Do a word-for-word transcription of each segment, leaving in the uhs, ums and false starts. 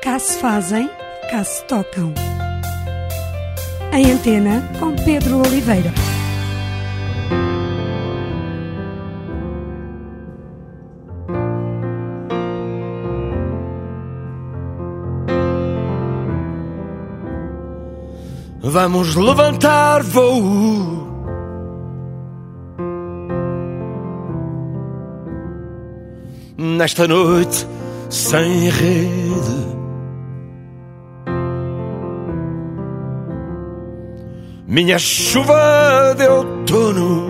Cá se fazem, cá se tocam. Em Antena, com Pedro Oliveira. Vamos levantar voo, nesta noite sem rede. Minha chuva de outono,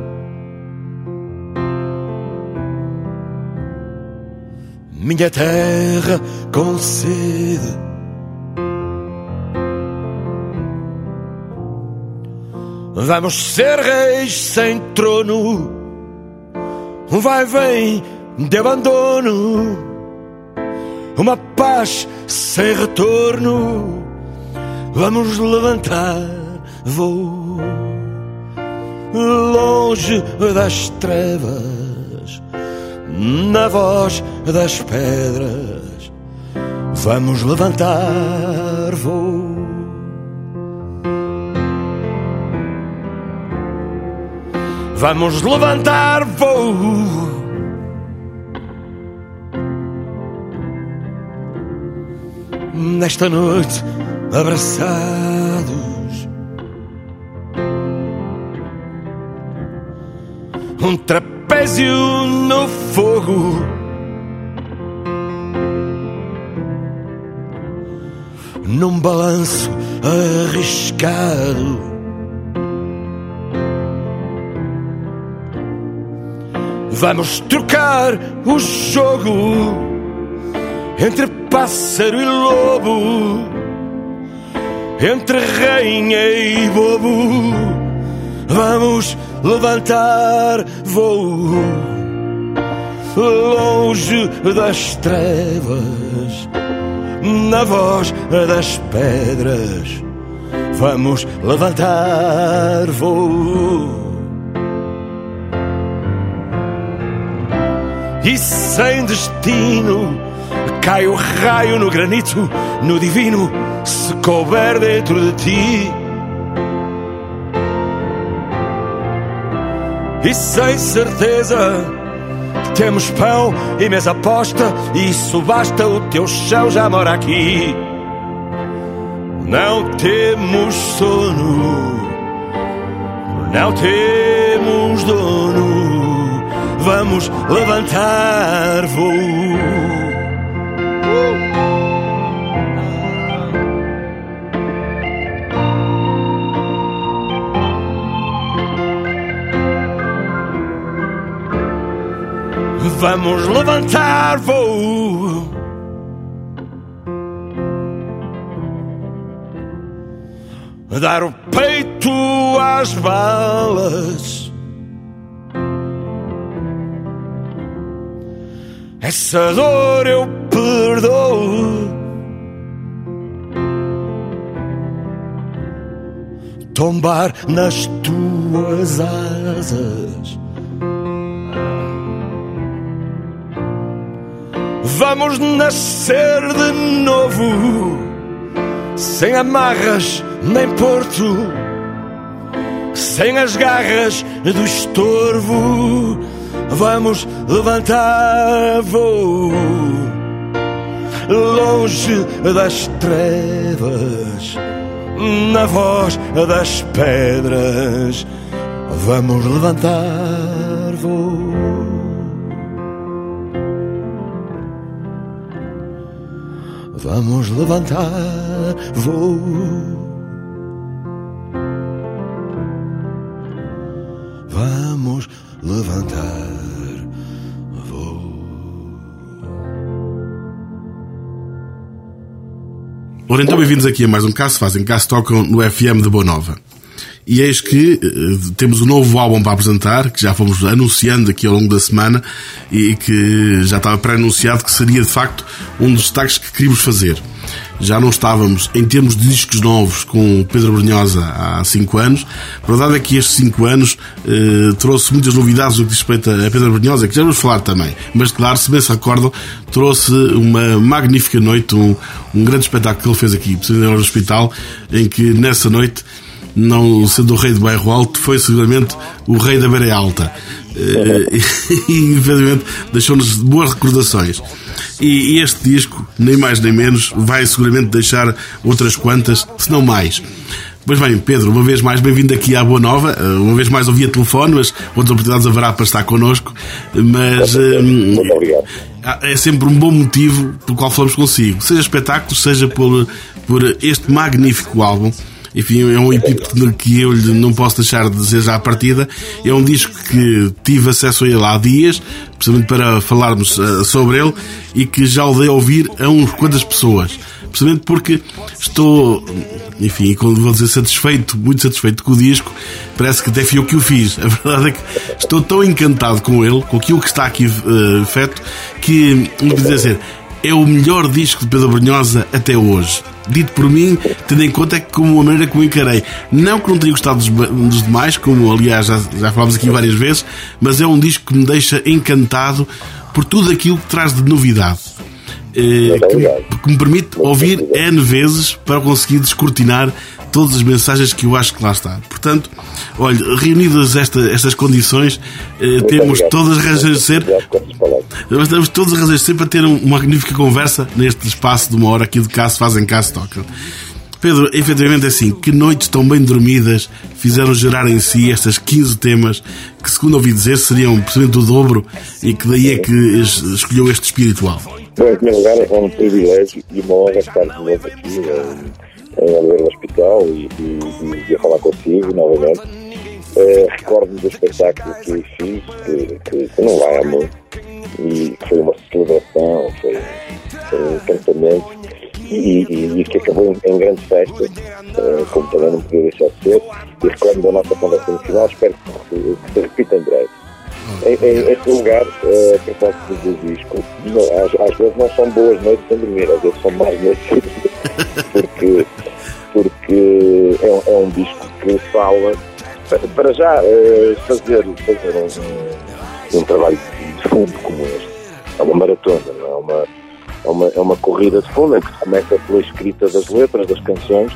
minha terra com sede. Vamos ser reis sem trono, um vai-vem de abandono, uma paz sem retorno. Vamos levantar voo, longe das trevas, na voz das pedras. Vamos levantar voo. Vamos levantar voo, nesta noite abraçados, um trapézio no fogo, num balanço arriscado. Vamos trocar o jogo entre pássaro e lobo, entre rainha e bobo. Vamos levantar voo, longe das trevas, na voz das pedras. Vamos levantar voo. E sem destino cai o raio no granito, no divino, se couber dentro de ti. E sem certeza temos pão e mesa posta, e isso basta, o teu chão já mora aqui. Não temos sono, não temos dono. Vamos levantar voo. Vamos levantar voo. Dar o peito às balas. Essa dor eu perdoo. Tombar nas tuas asas. Vamos nascer de novo, sem amarras nem porto, sem as garras do estorvo. Vamos levantar voo, longe das trevas, na voz das pedras. Vamos levantar voo. Vamos levantar voo. Vamos levantar voo. Ora, então bem-vindos aqui a mais um Cá se fazem, cá se tocam no F M de Boa Nova. E eis que uh, temos um novo álbum para apresentar, que já fomos anunciando aqui ao longo da semana e que já estava pré-anunciado que seria de facto um dos destaques que queríamos fazer. Já não estávamos em termos de discos novos com Pedro Brunhosa há cinco anos. A verdade é que estes cinco anos eh, trouxe muitas novidades no que diz respeito a Pedro Brunhosa, que já vamos falar também. Mas claro, se bem se recordam, trouxe uma magnífica noite, um, um grande espetáculo que ele fez aqui, precisamente no hospital, em que nessa noite, não sendo o rei do bairro alto, foi seguramente o rei da beira alta. E, e infelizmente deixou-nos boas recordações. E, e este disco, nem mais nem menos, vai seguramente deixar outras quantas, se não mais. Pois bem, Pedro, uma vez mais bem-vindo aqui à Boa Nova. Uma vez mais ouvia telefone, mas outras oportunidades haverá para estar connosco. Mas muito obrigado. É sempre um bom motivo pelo qual falamos consigo, seja espetáculo, seja por, por este magnífico álbum. Enfim, é um epíteto que eu não posso deixar de dizer já à partida. É um disco que tive acesso a ele há dias, precisamente para falarmos uh, sobre ele, e que já o dei a ouvir a uns quantas pessoas. Precisamente porque estou, enfim, quando vou dizer satisfeito, muito satisfeito com o disco, parece que até fui eu que o fiz. A verdade é que estou tão encantado com ele, com aquilo que está aqui uh, feito, que, não quer dizer, é o melhor disco de Pedro Brunhosa até hoje. Dito por mim, tendo em conta que como a maneira como encarei. Não que não tenha gostado dos, dos demais, como aliás já, já falámos aqui várias vezes, mas é um disco que me deixa encantado por tudo aquilo que traz de novidade. Eh, que, que me permite ouvir N vezes para conseguir descortinar todas as mensagens que eu acho que lá está. Portanto, olha, reunidas esta, estas condições, eh, temos todas as razões de ser, mas temos todas as razões de ser para ter uma magnífica conversa neste espaço de uma hora aqui de Cá se Fazem, Cá se Tocam. Pedro, efetivamente é assim, que noites tão bem dormidas fizeram gerar em si estas quinze temas que, segundo ouvi dizer, seriam precisamente o dobro, e que daí é que escolheu este espiritual. Bom, em primeiro lugar, é um privilégio e uma honra estar de novo aqui em, em Oliveira do Hospital e, e, e a falar consigo novamente. Uh, recordo-me do espetáculo que eu fiz, que, que, que não vai há muito, e que foi uma celebração, foi, foi um encantamento, e, e, e que acabou em, em grande festa, uh, como também não podia deixar de ser. E recordo-me da nossa conversa no final, espero que, que se repita em breve. Em, em, em lugar, uh, a propósito do disco, não, às, às vezes não são boas noites sem dormir, às vezes são mais noites sem dormir, porque, porque é, um, é um disco que fala, para já, uh, fazer, fazer um, um trabalho de fundo como este. É uma maratona, não é? Uma, é, uma, é uma corrida de fundo, em que se começa pela escrita das letras, das canções.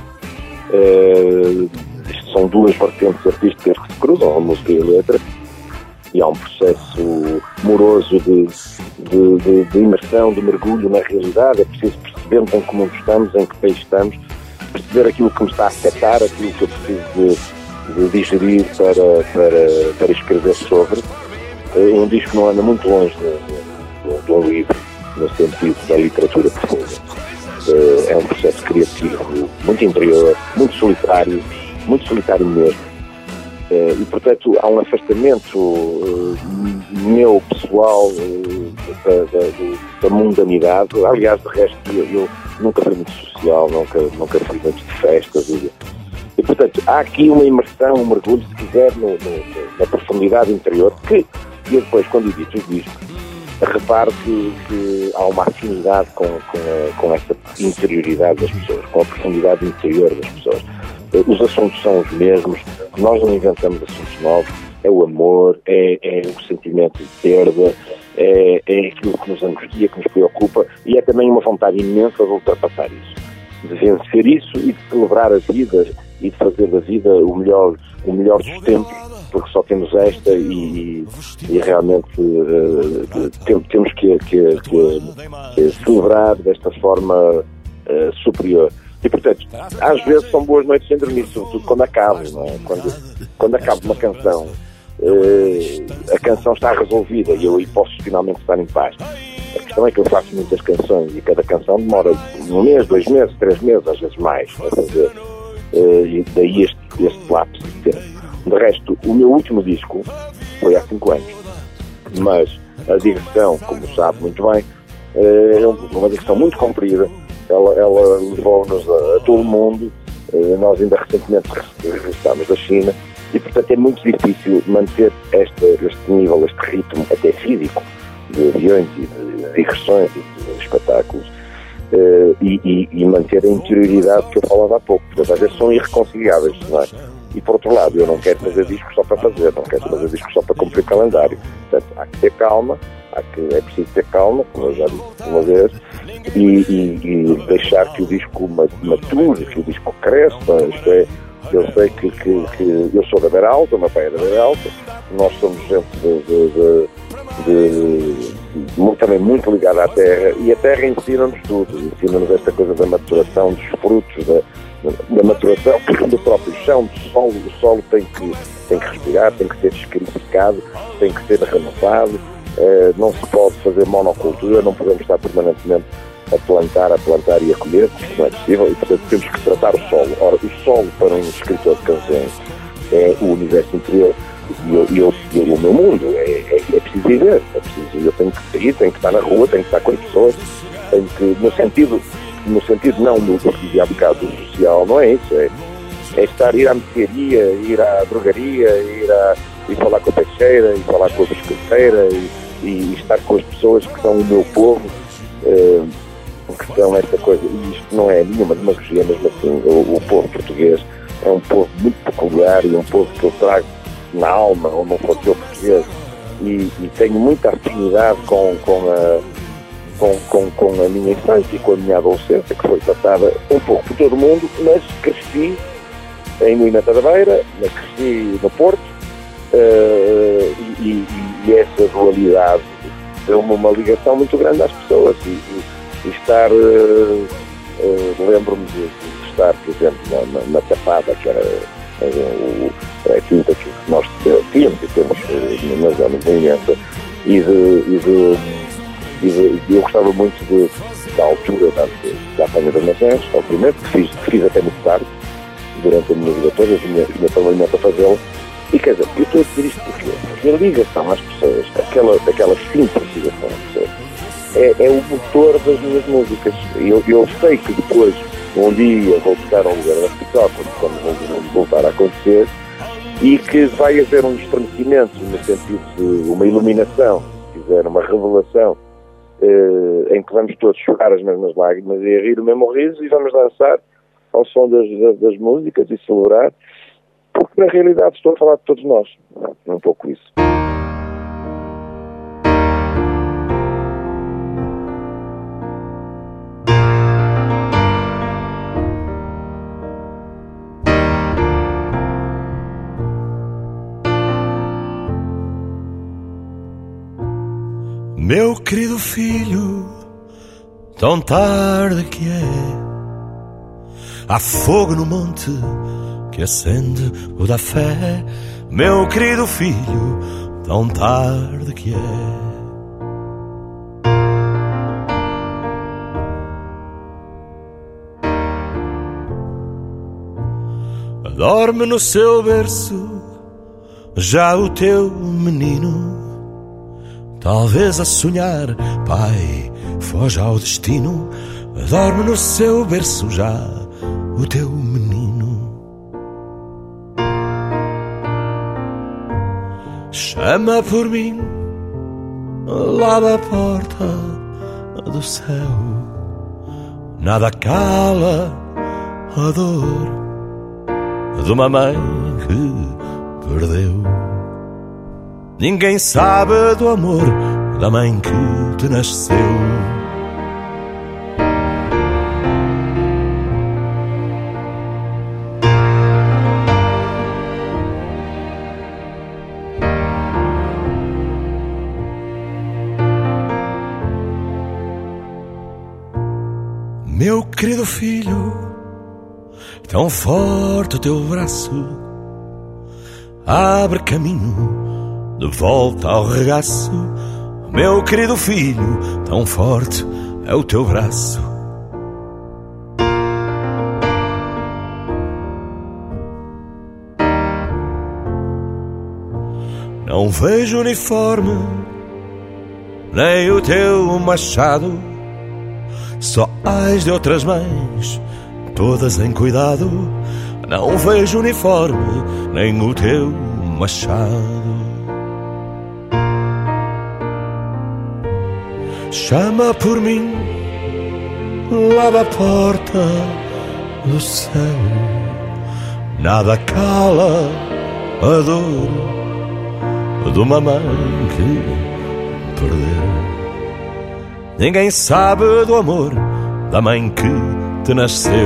Uh, isto são duas vertentes artísticas que se cruzam, a música e a letra. E há um processo moroso de, de, de, de imersão, de mergulho na realidade. É preciso perceber em que mundo estamos, em que país estamos, perceber aquilo que me está a afetar, aquilo que eu preciso de, de digerir para, para, para escrever sobre. Um disco que não anda muito longe de, de, de um livro, no sentido da literatura profunda. É um processo criativo muito interior, muito solitário, muito solitário mesmo. Uh, e, portanto, há um afastamento uh, meu, pessoal, uh, da, da, da mundanidade. Aliás, de resto, eu, eu nunca fui muito social, nunca, nunca fui muito de festas. E, e, portanto, há aqui uma imersão, um mergulho, se quiser, no, no, na profundidade interior, que, e depois, quando edito os discos, reparo que, que há uma afinidade com, com, a, com essa interioridade das pessoas, com a profundidade interior das pessoas. Os assuntos são os mesmos, nós não inventamos assuntos novos, é o amor, é, é o sentimento de perda, é, é aquilo que nos angustia, que nos preocupa, e é também uma vontade imensa de ultrapassar isso, de vencer isso e de celebrar a vida e de fazer da vida o melhor, o melhor dos tempos, porque só temos esta e, e realmente uh, temos que, que, que celebrar desta forma uh, superior. E, portanto, às vezes são boas noites sem dormir, sobretudo quando acaba, não é? Quando, quando acaba uma canção, uh, a canção está resolvida e eu aí posso finalmente estar em paz. A questão é que eu faço muitas canções e cada canção demora um mês, dois meses, três meses, às vezes mais, a fazer. Uh, e daí este, este lapso de tempo. De resto, o meu último disco foi há cinco anos, mas a digressão, como sabe muito bem, uh, é uma digressão muito comprida. Ela, ela levou-nos a, a todo o mundo, Nós ainda recentemente regressámos da China e, portanto, é muito difícil manter este, este nível, este ritmo até físico de aviões e de digressões e de espetáculos uh, e, e, e manter a interioridade que eu falava há pouco. Portanto, às vezes são irreconciliáveis, não é? E, por outro lado, eu não quero fazer discos só para fazer, não quero fazer discos só para cumprir calendário. Portanto, há que ter calma, há que, é preciso ter calma, como eu já disse uma vez, e, e, e deixar que o disco mature, que o disco cresça. Isto é, eu sei que, que, que eu sou da Beira Alta, o meu pai é da Beira Alta, nós somos gente de, de, de, de, de, muito, também muito ligada à terra, e a terra ensina-nos tudo, ensina-nos esta coisa da maturação dos frutos, da, da maturação do próprio chão, do solo. O solo tem que, tem que respirar, tem que ser descarificado, tem que ser renovado. Uh, não se pode fazer monocultura, não podemos estar permanentemente a plantar, a plantar e a colher, porque não é possível, e portanto temos que tratar o solo. Ora, o solo para um escritor de canções é o universo interior, e eu, eu, eu, o meu mundo é, é, é preciso viver, é preciso, eu tenho que sair, tenho que estar na rua, tenho que estar com as pessoas, tenho que, no sentido, no sentido não do que eu dizia há bocado do social, não é isso, é, é estar, ir à mercearia, ir à drogaria, ir, a, ir falar com a peixeira, ir falar com a biscoiteira, e, e estar com as pessoas que são o meu povo, uh, que são esta coisa, e isto não é nenhuma demagogia, mesmo assim, o, o povo português é um povo muito peculiar e um povo que eu trago na alma, ou não fosse eu português, e, e tenho muita afinidade com, com, a, com, com, com a minha infância e com a minha adolescência, que foi tratada um pouco por todo o mundo, mas cresci em Moimenta da Beira, mas cresci no Porto, uh, e, e, e essa dualidade deu-me uma ligação muito grande às pessoas, e, e, e estar, uh, uh, lembro-me de, de estar, por exemplo, na, na, na Tapada, que era uh, a quinta que nós tínhamos e temos uh, na zona de Moimenta, e, de, e, de, e de, eu gostava muito de, da altura da, da Apanha das Nações, obviamente, que fiz, que fiz até muito tarde, durante a minha vida toda, tinha, tinha trabalhado a fazê-lo. E quer dizer, eu estou a dizer isto porque, porque a ligação às pessoas, aquela, aquela simples ligação às pessoas, é, é o motor das minhas músicas. Eu, eu sei que depois, um dia, vou buscar um lugar no hospital, quando, quando vou voltar a acontecer, e que vai haver um estremecimento, no sentido de uma iluminação, se quiser, uma revelação, eh, em que vamos todos chorar as mesmas lágrimas e a rir o mesmo riso, e vamos dançar ao som das, das, das músicas e celebrar, porque na realidade estou a falar de todos nós, um pouco isso. Meu querido filho, tão tarde que é, há fogo no monte que acende o da fé. Meu querido filho, tão tarde que é. Dorme no seu berço já o teu menino, talvez a sonhar, pai, foge ao destino. Dorme no seu berço já o teu menino. Chama por mim lá da porta do céu. Nada cala a dor de uma mãe que perdeu. Ninguém sabe do amor da mãe que te nasceu. Meu querido filho, tão forte o teu braço abre caminho de volta ao regaço. Meu querido filho, tão forte é o teu braço. Não vejo uniforme, nem o teu machado, só as de outras mães todas em cuidado. Não vejo uniforme, nem o teu machado. Chama por mim, lava a porta do céu. Nada cala a dor de uma mãe que perdeu. Ninguém sabe do amor da mãe que te nasceu.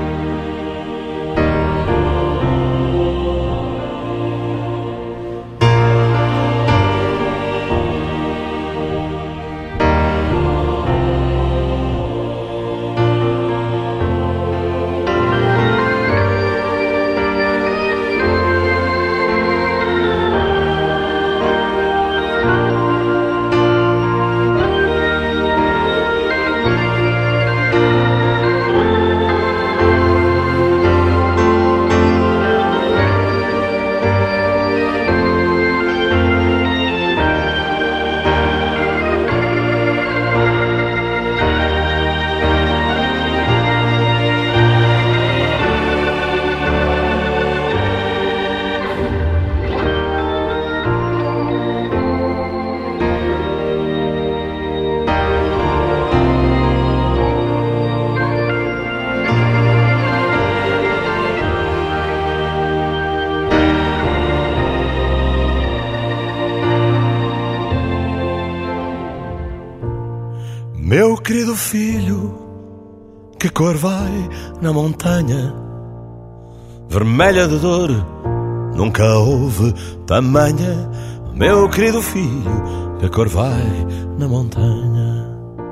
Meu querido filho, que cor vai na montanha? Vermelha de dor, nunca houve tamanha. Meu querido filho, que cor vai na montanha?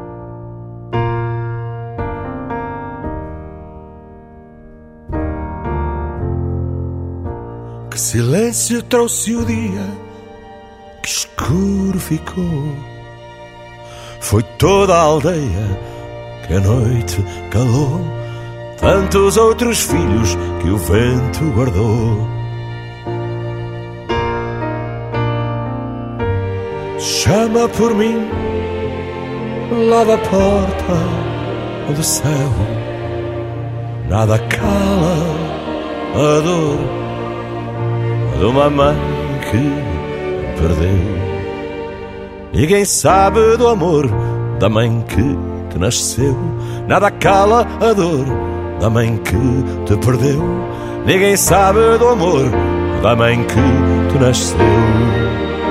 Que silêncio trouxe o dia, que escuro ficou. Foi toda a aldeia que a noite calou, tantos outros filhos que o vento guardou. Chama por mim, lava a porta do céu. Nada cala a dor de uma mãe que perdeu. Ninguém sabe do amor da mãe que te nasceu. Nada cala a dor da mãe que te perdeu. Ninguém sabe do amor da mãe que te nasceu.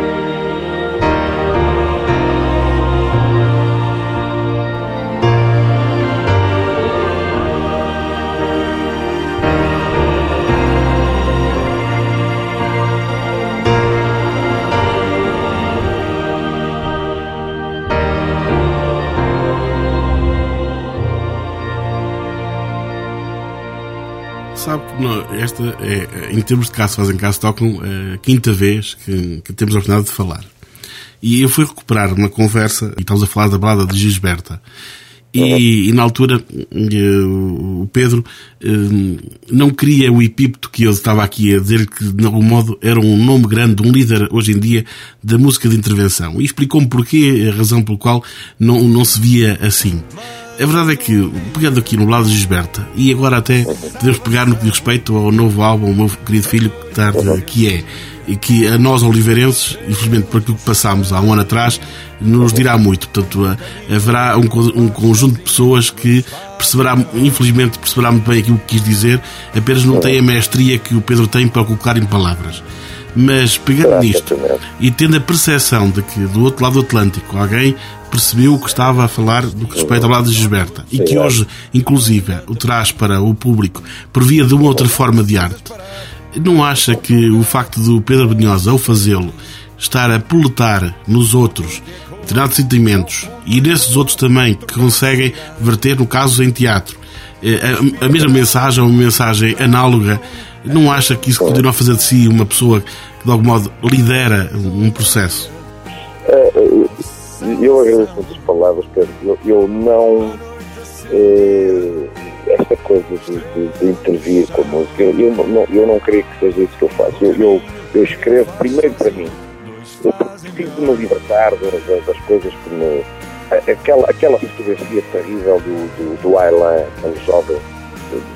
Sabe que não, esta é, em termos de Caso Fazem, Caso Tocam, a quinta vez que, que temos a oportunidade de falar. E eu fui recuperar uma conversa, e estamos a falar da balada de Gisberta. E, e na altura, o Pedro não queria o epípeto que eu estava aqui a dizer, que de algum modo era um nome grande, um líder hoje em dia da música de intervenção. E explicou-me porquê, a razão pelo qual não, não se via assim. A verdade é que, pegando aqui no lado de Gisberta, e agora até podemos pegar no que diz respeito ao novo álbum, o meu querido filho, que, tarde, que é, e que a nós oliveirenses, infelizmente por aquilo que passámos há um ano atrás, nos dirá muito. Portanto, haverá um, um conjunto de pessoas que perceberá, infelizmente perceberá muito bem aquilo que quis dizer, apenas não tem a mestria que o Pedro tem para colocar em palavras. Mas pegando nisto e tendo a percepção de que do outro lado do Atlântico alguém percebeu o que estava a falar do que respeita ao lado de Gisberta e que hoje, inclusive, o traz para o público por via de uma outra forma de arte, não acha que o facto do Pedro Brunhosa, ao fazê-lo, estar a proletar nos outros determinados sentimentos e nesses outros também que conseguem verter, no caso, em teatro, a, a mesma mensagem, uma mensagem análoga, não acha que isso continua a fazer de si uma pessoa que, de algum modo, lidera um processo? Eu agradeço muitas palavras, Pedro. Eu, eu não... Eh, esta coisa de, de, de intervir com a música, eu, eu, não, eu não creio que seja isso que eu faço. Eu, eu, eu escrevo primeiro para mim. Eu preciso me libertar das, das coisas que me... Aquela, aquela fotografia terrível do, do, do Aylan, um jovem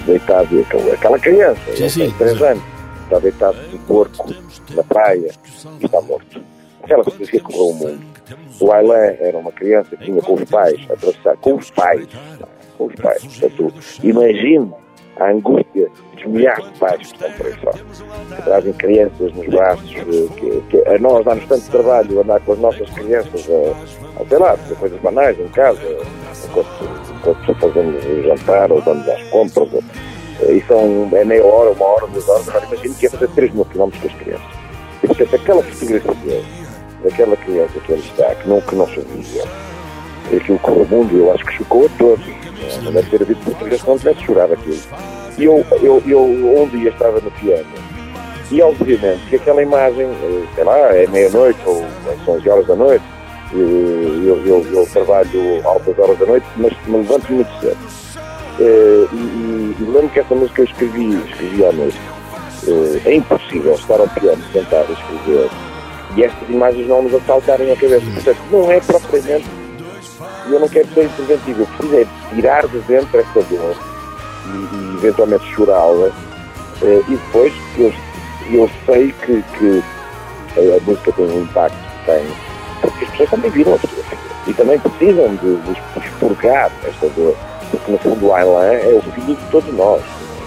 deitado, aquela criança, Sim, ele sim, tem três sim. anos, está deitado de porco na praia e está morto. Aquela fotografia correu o mundo. O Aylan era uma criança que vinha com os pais, a atravessar, com os pais, com os pais. Portanto, imagine a angústia dos milhares de pais que estão por aí fora, que trazem crianças nos braços, que, que a nós dá-nos tanto trabalho andar com as nossas crianças a, a sei lá, fazer coisas banais em casa, enquanto, enquanto fazemos o jantar ou vamos às compras, e são, é meia hora, uma hora, duas horas. Agora imagine que é fazer três mil quilómetros com as crianças. E portanto, aquela fotografia daquela criança que ele está, que não, que não sabia, aquilo correu o mundo, eu acho que chocou a todos. Não deve ter havido português que não tivesse chorado aquilo. E eu, eu, eu um dia estava no piano e obviamente que aquela imagem, sei lá, é meia-noite ou são onze horas da noite, eu, eu, eu trabalho altas horas da noite, mas me levanto muito cedo. E, e, e lembro que essa música eu escrevi, escrevi à noite. É impossível estar ao piano, sentar a escrever e estas imagens não nos assaltarem a cabeça. Portanto, não é propriamente, e eu não quero ser interventivo, eu preciso é tirar de dentro esta dor e, e eventualmente chorá-la, e depois eu, eu sei que, que a música tem um impacto que tem, porque as pessoas também viram a fotografia e também precisam de, de expurgar esta dor, porque no fundo o Aylan é o filho de todos nós.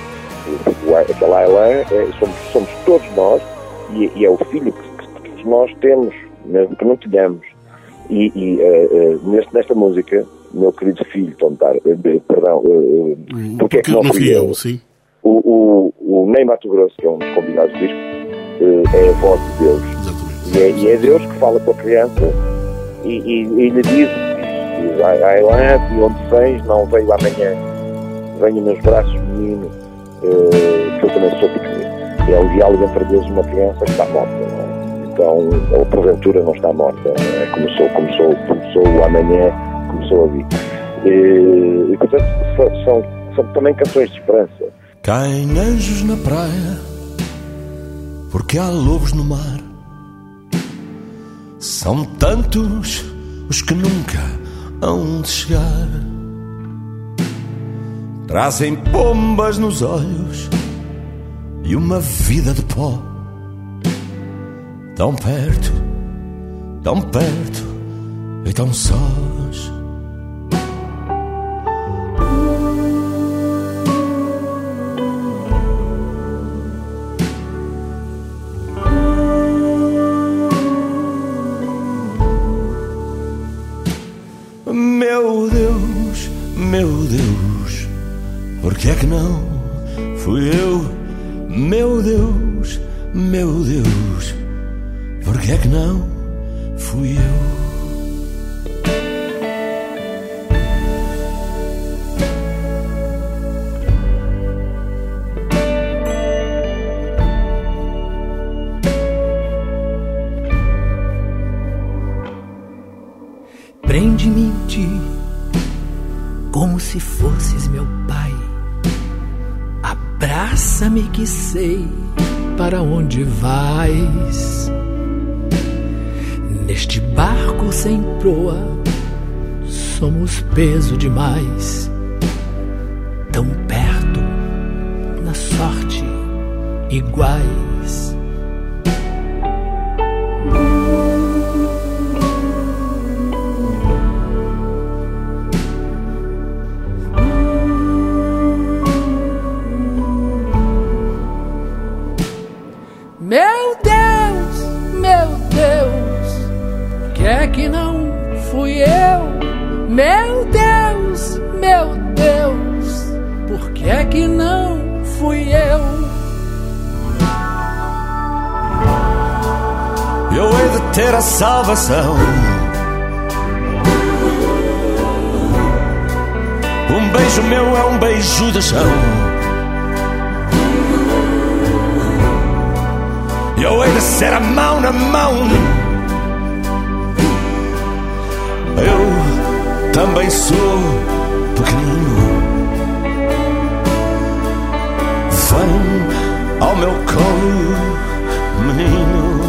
Aquele Aylan é, somos, somos todos nós e, e é o filho que, que, que nós temos, mesmo que não tenhamos. E, e uh, uh, neste, nesta música, meu querido filho, Tontar, uh, perdão, uh, uh, porque é que não fui eu? Sim. O, o, o Ney Mato Grosso, que é um dos convidados do disco, uh, é a voz de Deus. E é, e é Deus que fala com a criança e, e, e lhe diz, diz Aylan, de onde vens, não veio amanhã, venho nos braços, menino, uh, que eu também sou pequenino. É um diálogo entre Deus e uma criança que está morta, não é? Então, ou porventura não está morta, é? começou, começou, começou o amanhã, começou a vir. E, e portanto, são, são, são também canções de esperança. Caem anjos na praia, porque há lobos no mar. São tantos os que nunca hão de chegar. Trazem pombas nos olhos e uma vida de pó. Tão perto, tão perto e tão sós. Meu Deus, meu Deus, por que é que não fui eu? Meu Deus, meu Deus, por que é que não fui eu? Prende-me em ti, como se fosses meu pai. Abraça-me que sei para onde vais. Neste barco sem proa, somos peso demais. Tão perto, na sorte, iguais. Meu Deus, meu Deus, que é que não fui eu? Meu Deus, meu Deus, por que é que não fui eu? Eu hei de ter a salvação. Um beijo meu é um beijo de chão. Eu hei de ser a mão na mão. Eu também sou pequenino. Vem ao meu colo, menino.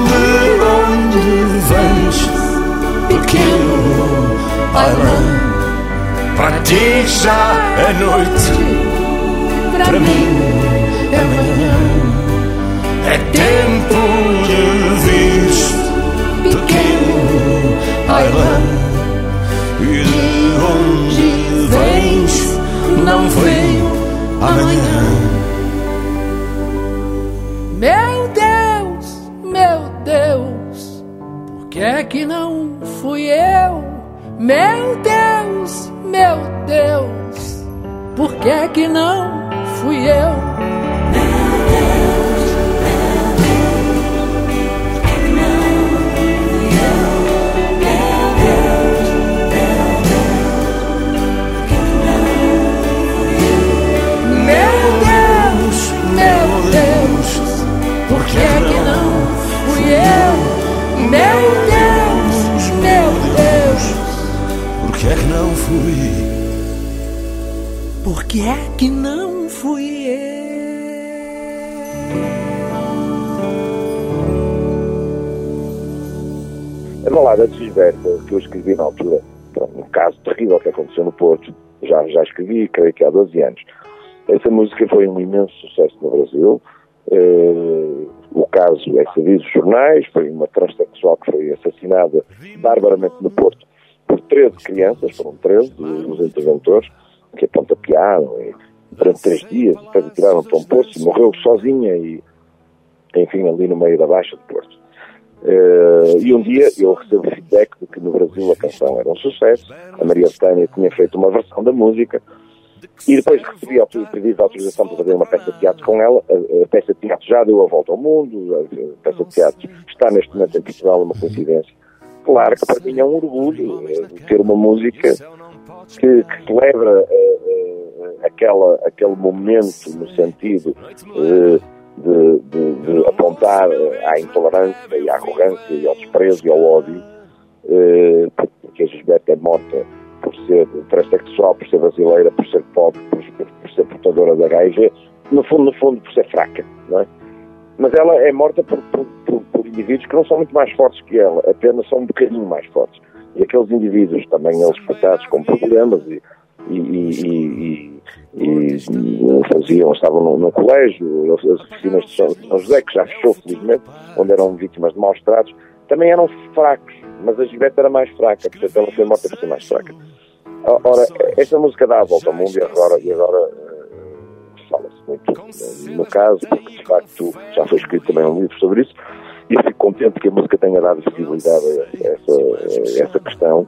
De onde vens, pequeno Aylan? Para ti já é noite, para mim é manhã. É tempo de vires pequeno, ai lá. E de onde vens não venho amanhã. Meu Deus, meu Deus, por que é que não fui eu? Meu Deus, meu Deus, por que é que não fui eu? Por que é que não fui eu? Meu Deus, meu Deus, por que é que não fui? Por que é que não fui eu? A balada de Gisberta, que eu escrevi na altura, um caso terrível que aconteceu no Porto, já, já escrevi, creio que há doze anos. Essa música foi um imenso sucesso no Brasil. Uh, o caso é sabido dos jornais, foi uma transexual que foi assassinada barbaramente no Porto por treze crianças, foram treze os interventores, que a pontapearam e, durante três dias, depois a tiraram para um poço e morreu sozinha e, enfim, ali no meio da Baixa do Porto. Uh, e um dia eu recebo feedback de que no Brasil a canção era um sucesso, a Maria Bethânia tinha feito uma versão da música. E depois recebi o pedido de autorização para fazer uma peça de teatro com ela. A, a peça de teatro já deu a volta ao mundo, a peça de teatro está neste momento em Portugal, uma coincidência. Claro que para mim é um orgulho é, ter uma música que, que celebra é, é, aquela, aquele momento no sentido é, de, de, de apontar à intolerância e à arrogância e ao desprezo e ao ódio, é, porque a Gisberta é morta por ser transexual, por ser brasileira, por ser pobre, por, por, por ser portadora da H I V, no fundo, no fundo, por ser fraca, não é? Mas ela é morta por, por, por, por indivíduos que não são muito mais fortes que ela, apenas são um bocadinho mais fortes. E aqueles indivíduos, também eles coitados com problemas e, e, e, e, e, e faziam, estavam no, no colégio, as oficinas de São, São José, que já fechou, felizmente, onde eram vítimas de maus tratos, também eram fracos, mas a Gisberta era mais fraca, portanto ela foi morta por ser mais fraca. Ora, esta música dá a volta ao mundo e agora, e agora uh, fala-se muito uh, no caso, porque de facto já foi escrito também um livro sobre isso, e eu fico contente que a música tenha dado visibilidade a essa, a essa questão.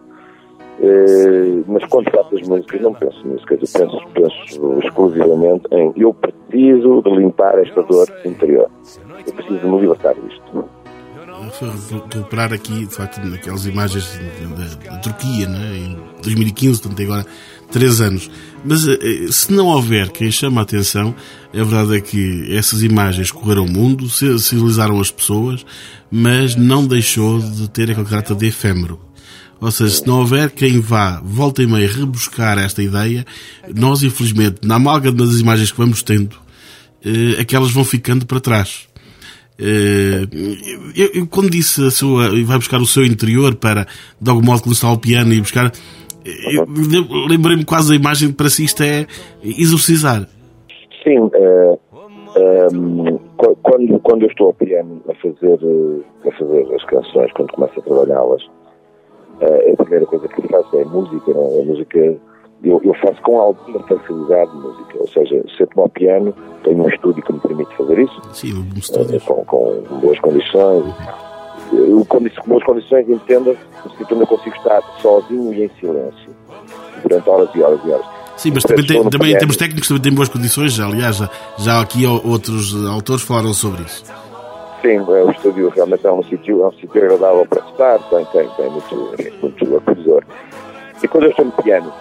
Uh, mas quando trato das músicas, não penso em músicas, eu penso, penso exclusivamente em eu preciso de limpar esta dor interior, eu preciso de me libertar disto. Recuperar aqui, de facto, naquelas imagens da, da Turquia, né? Em dois mil e quinze, portanto, tem agora três anos. Mas se não houver quem chame a atenção, a verdade é que essas imagens correram o mundo, sensibilizaram as pessoas, mas não deixou de ter aquele caráter de efêmero. Ou seja, se não houver quem vá, volta e meia, rebuscar esta ideia, nós, infelizmente, na amálgama das imagens que vamos tendo, aquelas vão ficando para trás. Uh, eu, eu quando disse a sua, vai buscar o seu interior para, de algum modo, quando está ao piano e buscar, eu, eu lembrei-me quase da imagem para si isto é exorcizar. Sim, uh, um, quando, quando eu estou ao piano a fazer, a fazer as canções, quando começo a trabalhá-las, uh, a primeira coisa que eu faço é a música, não? A música eu, eu faço com alguma facilidade de música, ou seja, sento-me ao piano, tenho um estúdio que me permite fazer isso. Sim, um estúdio. Com, com boas condições. Eu, com boas condições, entenda, onde eu consigo estar sozinho e em silêncio durante horas e horas e horas. Sim, mas também, tem, também em termos técnicos também tem boas condições, aliás, já, já aqui outros autores falaram sobre isso. Sim, o estúdio realmente é um sítio, é um sítio agradável para estar, tem, tem, tem muito, muito acolhedor. E quando eu estou no piano,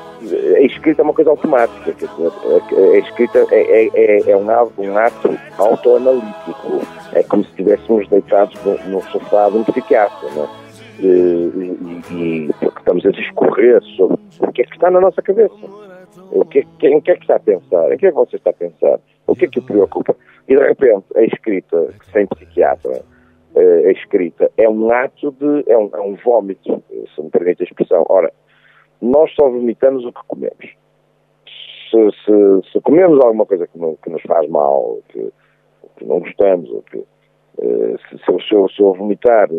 a escrita é uma coisa automática, quer dizer, a escrita é, é, é um, um ato autoanalítico, é como se estivéssemos deitados no, no sofá de um psiquiatra, não é? E, e, e porque estamos a discorrer sobre o que é que está na nossa cabeça, o que, em que é que está a pensar, em que é que você está a pensar, o que é que o preocupa, e de repente a escrita, sem psiquiatra, a escrita é um ato de, é um, é um vómito, se me permite a expressão. Ora, nós só vomitamos o que comemos. Se, se, se comemos alguma coisa que, não, que nos faz mal, que, que não gostamos, ou que, se, se, se, eu, se eu vomitar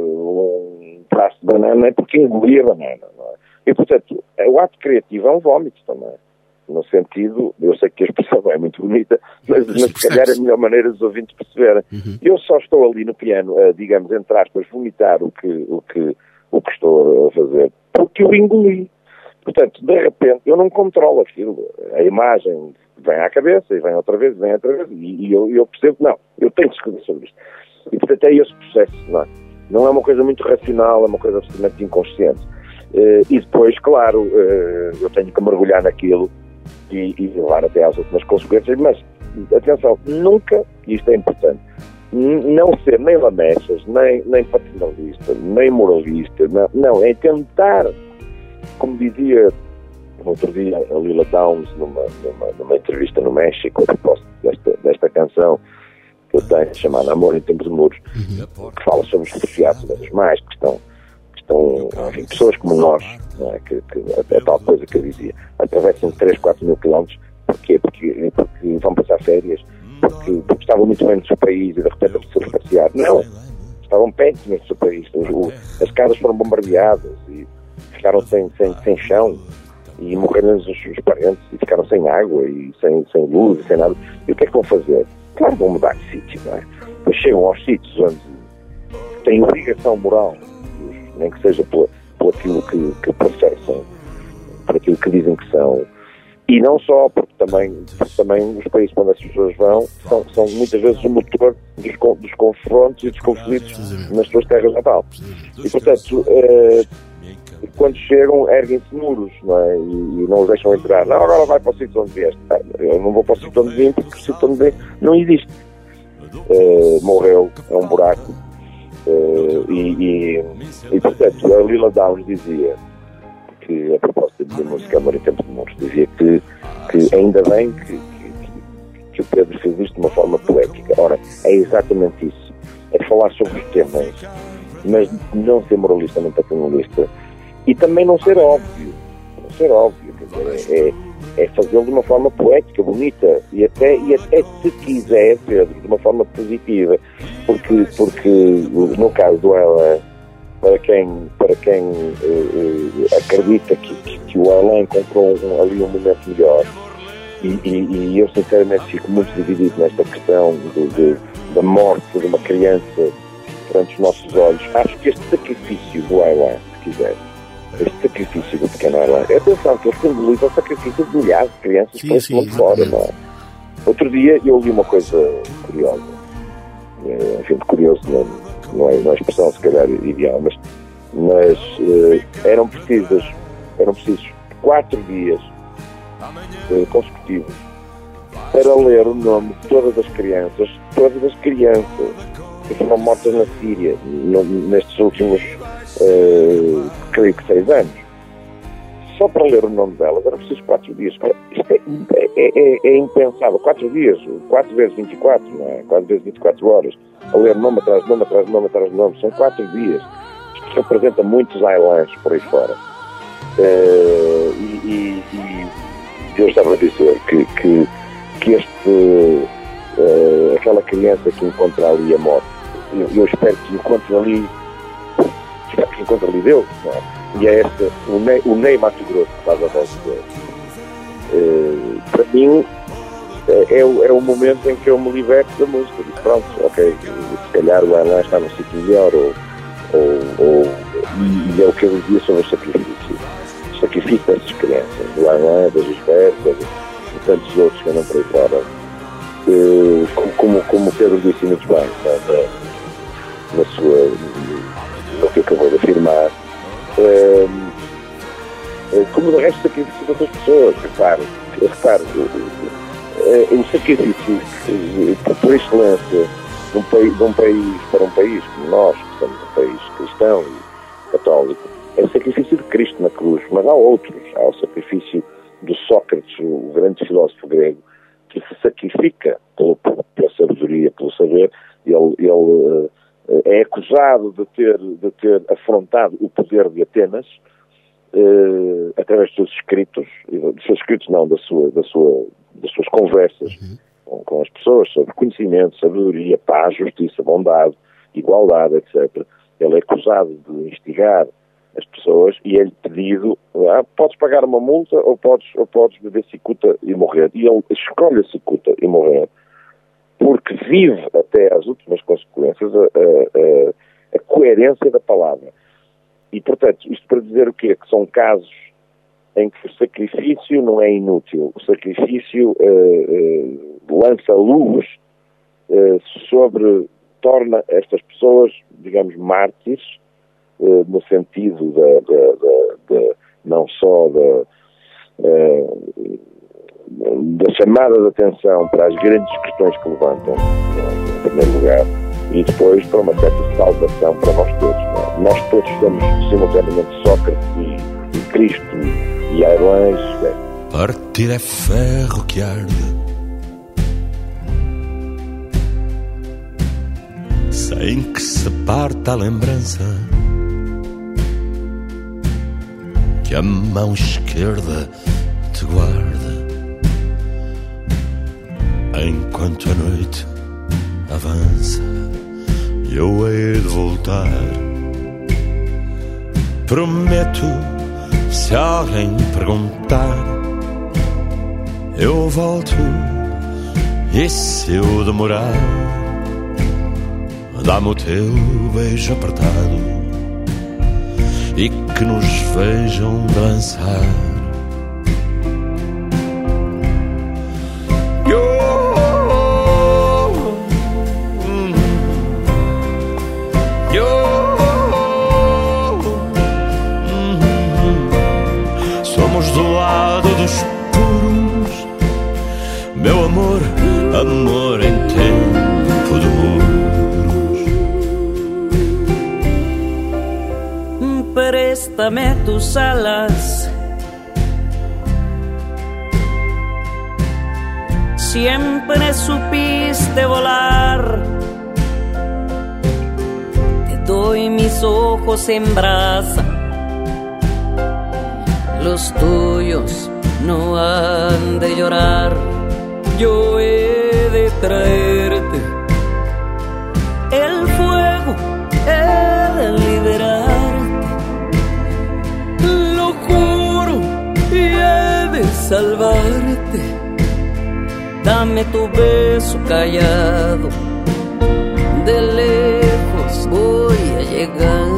um pedaço de banana, é porque engoli a banana, não é? E, portanto, o ato criativo é um vómito também. No sentido, eu sei que a expressão é muito bonita, mas, mas se calhar é a melhor maneira dos ouvintes perceberem. Uhum. Eu só estou ali no piano a, digamos, entre aspas, vomitar o que, o, que, o que estou a fazer, porque eu engoli. Portanto, de repente, eu não controlo aquilo. A imagem vem à cabeça, e vem outra vez, vem outra vez, e, e eu, eu percebo, não, eu tenho que escrever sobre isto. E, portanto, é esse processo, não é? Não é uma coisa muito racional, é uma coisa absolutamente inconsciente. Uh, e depois, claro, uh, eu tenho que mergulhar naquilo e, e levar até às últimas consequências, mas, atenção, nunca, e isto é importante, n- não ser nem lamechas, nem, nem paternalista, nem moralista, não, não, é tentar, como dizia no outro dia a Lila Downs numa, numa, numa entrevista no México, a propósito desta, desta canção que eu tenho, chamada Amor em Tempos de Muros, uhum. que fala sobre os refugiados, dos mais que estão Então, enfim, pessoas como nós, não é? que, que é, é tal coisa que eu dizia, atravessam três, quatro mil quilómetros, porquê? Porque, porque vão passar férias, porque, porque estavam muito bem no seu país e de repente a pessoa passear. Não, estavam péssimos no seu país, o, as casas foram bombardeadas e ficaram sem, sem, sem chão e morreram os, os parentes e ficaram sem água e sem, sem luz e sem nada. E o que é que vão fazer? Claro, vão mudar de sítio, não é? Mas chegam aos sítios onde têm obrigação moral, nem que seja por, por aquilo que, que processam, por aquilo que dizem que são, e não só, porque também, porque também os países para onde as pessoas vão são, são muitas vezes o motor dos, dos confrontos e dos conflitos nas suas terras natal. E, portanto, eh, quando chegam, erguem-se muros, não é? E, e não os deixam entrar. Não, agora vai para o sítio onde vieste. Eu não vou para o sítio onde vim, porque o sítio onde vim não existe. Eh, morreu, é um buraco. Uh, e, e, e, portanto, a Lila Downs dizia que, a propósito da música Amor em Tempos de Muros, dizia que, que ainda bem que, que, que o Pedro fez isto de uma forma poética. Ora, é exatamente isso. É falar sobre os temas, mas não ser moralista nem paternalista. E também não ser óbvio. Não ser óbvio. Quer dizer, é, é fazê-lo de uma forma poética, bonita, e até, e até se quiser, Pedro, de uma forma positiva. Porque, porque no caso do Alain, para quem, para quem uh, uh, acredita que, que, que o Alain encontrou um, ali um momento melhor, e, e, e eu sinceramente fico muito dividido nesta questão de, de, da morte de uma criança perante os nossos olhos. Acho que este sacrifício do Alain, se quiser, este sacrifício do pequeno Alain, é atenção que ele simboliza o sacrifício de milhares de crianças por esse mundo fora, não é? Outro dia eu li uma coisa curiosa. Enfim, curioso, não, não, é, não é a expressão se calhar ideal, mas, mas uh, eram precisas eram precisos quatro dias uh, consecutivos para ler o nome de todas as crianças, todas as crianças que foram mortas na Síria no, nestes últimos uh, creio que seis anos. Só para ler o nome delas era preciso quatro dias. Isto é, é, é, é impensável. Quatro dias, quatro vezes vinte e quatro, não é? Quatro vezes vinte e quatro horas. A ler nome atrás de nome, atrás de nome, atrás de nome. São quatro dias. Isto representa muitos islands por aí fora. Uh, e, e, e eu estava a dizer que, que, que este, uh, aquela criança que encontra ali a morte, eu, eu espero que encontre ali, espero que encontre ali Deus, não é? E é este, o Ney, o Ney Mato Grosso que faz a voz dele. Uh, para mim, é, é, é o momento em que eu me liberto da música. Digo, pronto, ok, se calhar o Alain está no sítio melhor, ou, ou, ou, e é o que eu dizia sobre o sacrifício. O sacrifício dessas crianças, do Alain, das Gisbertas, de tantos outros que andam por aí fora. Uh, como, como, como o Pedro disse muito bem, na, na sua, no que acabou de afirmar. Um, como de resto o sacrifício de outras pessoas, repare, repare uh, uh, o sacrifício uh, por excelência de um, país, de um país para um país como nós, que somos um país cristão e católico, é o sacrifício de Cristo na cruz, mas há outros. Há o sacrifício de Sócrates, o grande filósofo grego, que se sacrifica pela, pela sabedoria, pelo saber. Ele, ele uh, é acusado de ter, de ter afrontado o poder de Atenas uh, através dos seus escritos, dos seus escritos não, da sua, da sua, das suas conversas uhum. com, com as pessoas sobre conhecimento, sabedoria, paz, justiça, bondade, igualdade, etcétera. Ele é acusado de instigar as pessoas e é-lhe pedido, ah, podes pagar uma multa ou podes, ou podes beber cicuta e morrer. E ele escolhe a cicuta e morrer, porque vive até às últimas consequências a, a, a, a coerência da palavra. E, portanto, isto para dizer o quê? Que são casos em que o sacrifício não é inútil. O sacrifício uh, uh, lança luz uh, sobre, torna estas pessoas, digamos, mártires, uh, no sentido da, da, da, da não só da, uh, da chamada de atenção para as grandes questões que levantam, em primeiro lugar, e depois para uma certa salvação para nós todos. Não é? Nós todos somos simultaneamente Sócrates e, e Cristo e Airlines. É. Partir é ferro que arde, sem que se parta a lembrança que a mão esquerda te guarda, enquanto a noite avança. Eu hei de voltar, prometo. Se alguém perguntar, eu volto. E se eu demorar, dá-me o teu beijo apertado e que nos vejam dançar. Do lado dos puros, meu amor, amor em tempo de muros. Préstame tus alas, siempre supiste volar. Te doy mis ojos en brasa, los tuyos no han de llorar. Yo he de traerte el fuego, he de liberarte, lo juro, y he de salvarte. Dame tu beso callado, de lejos voy a llegar.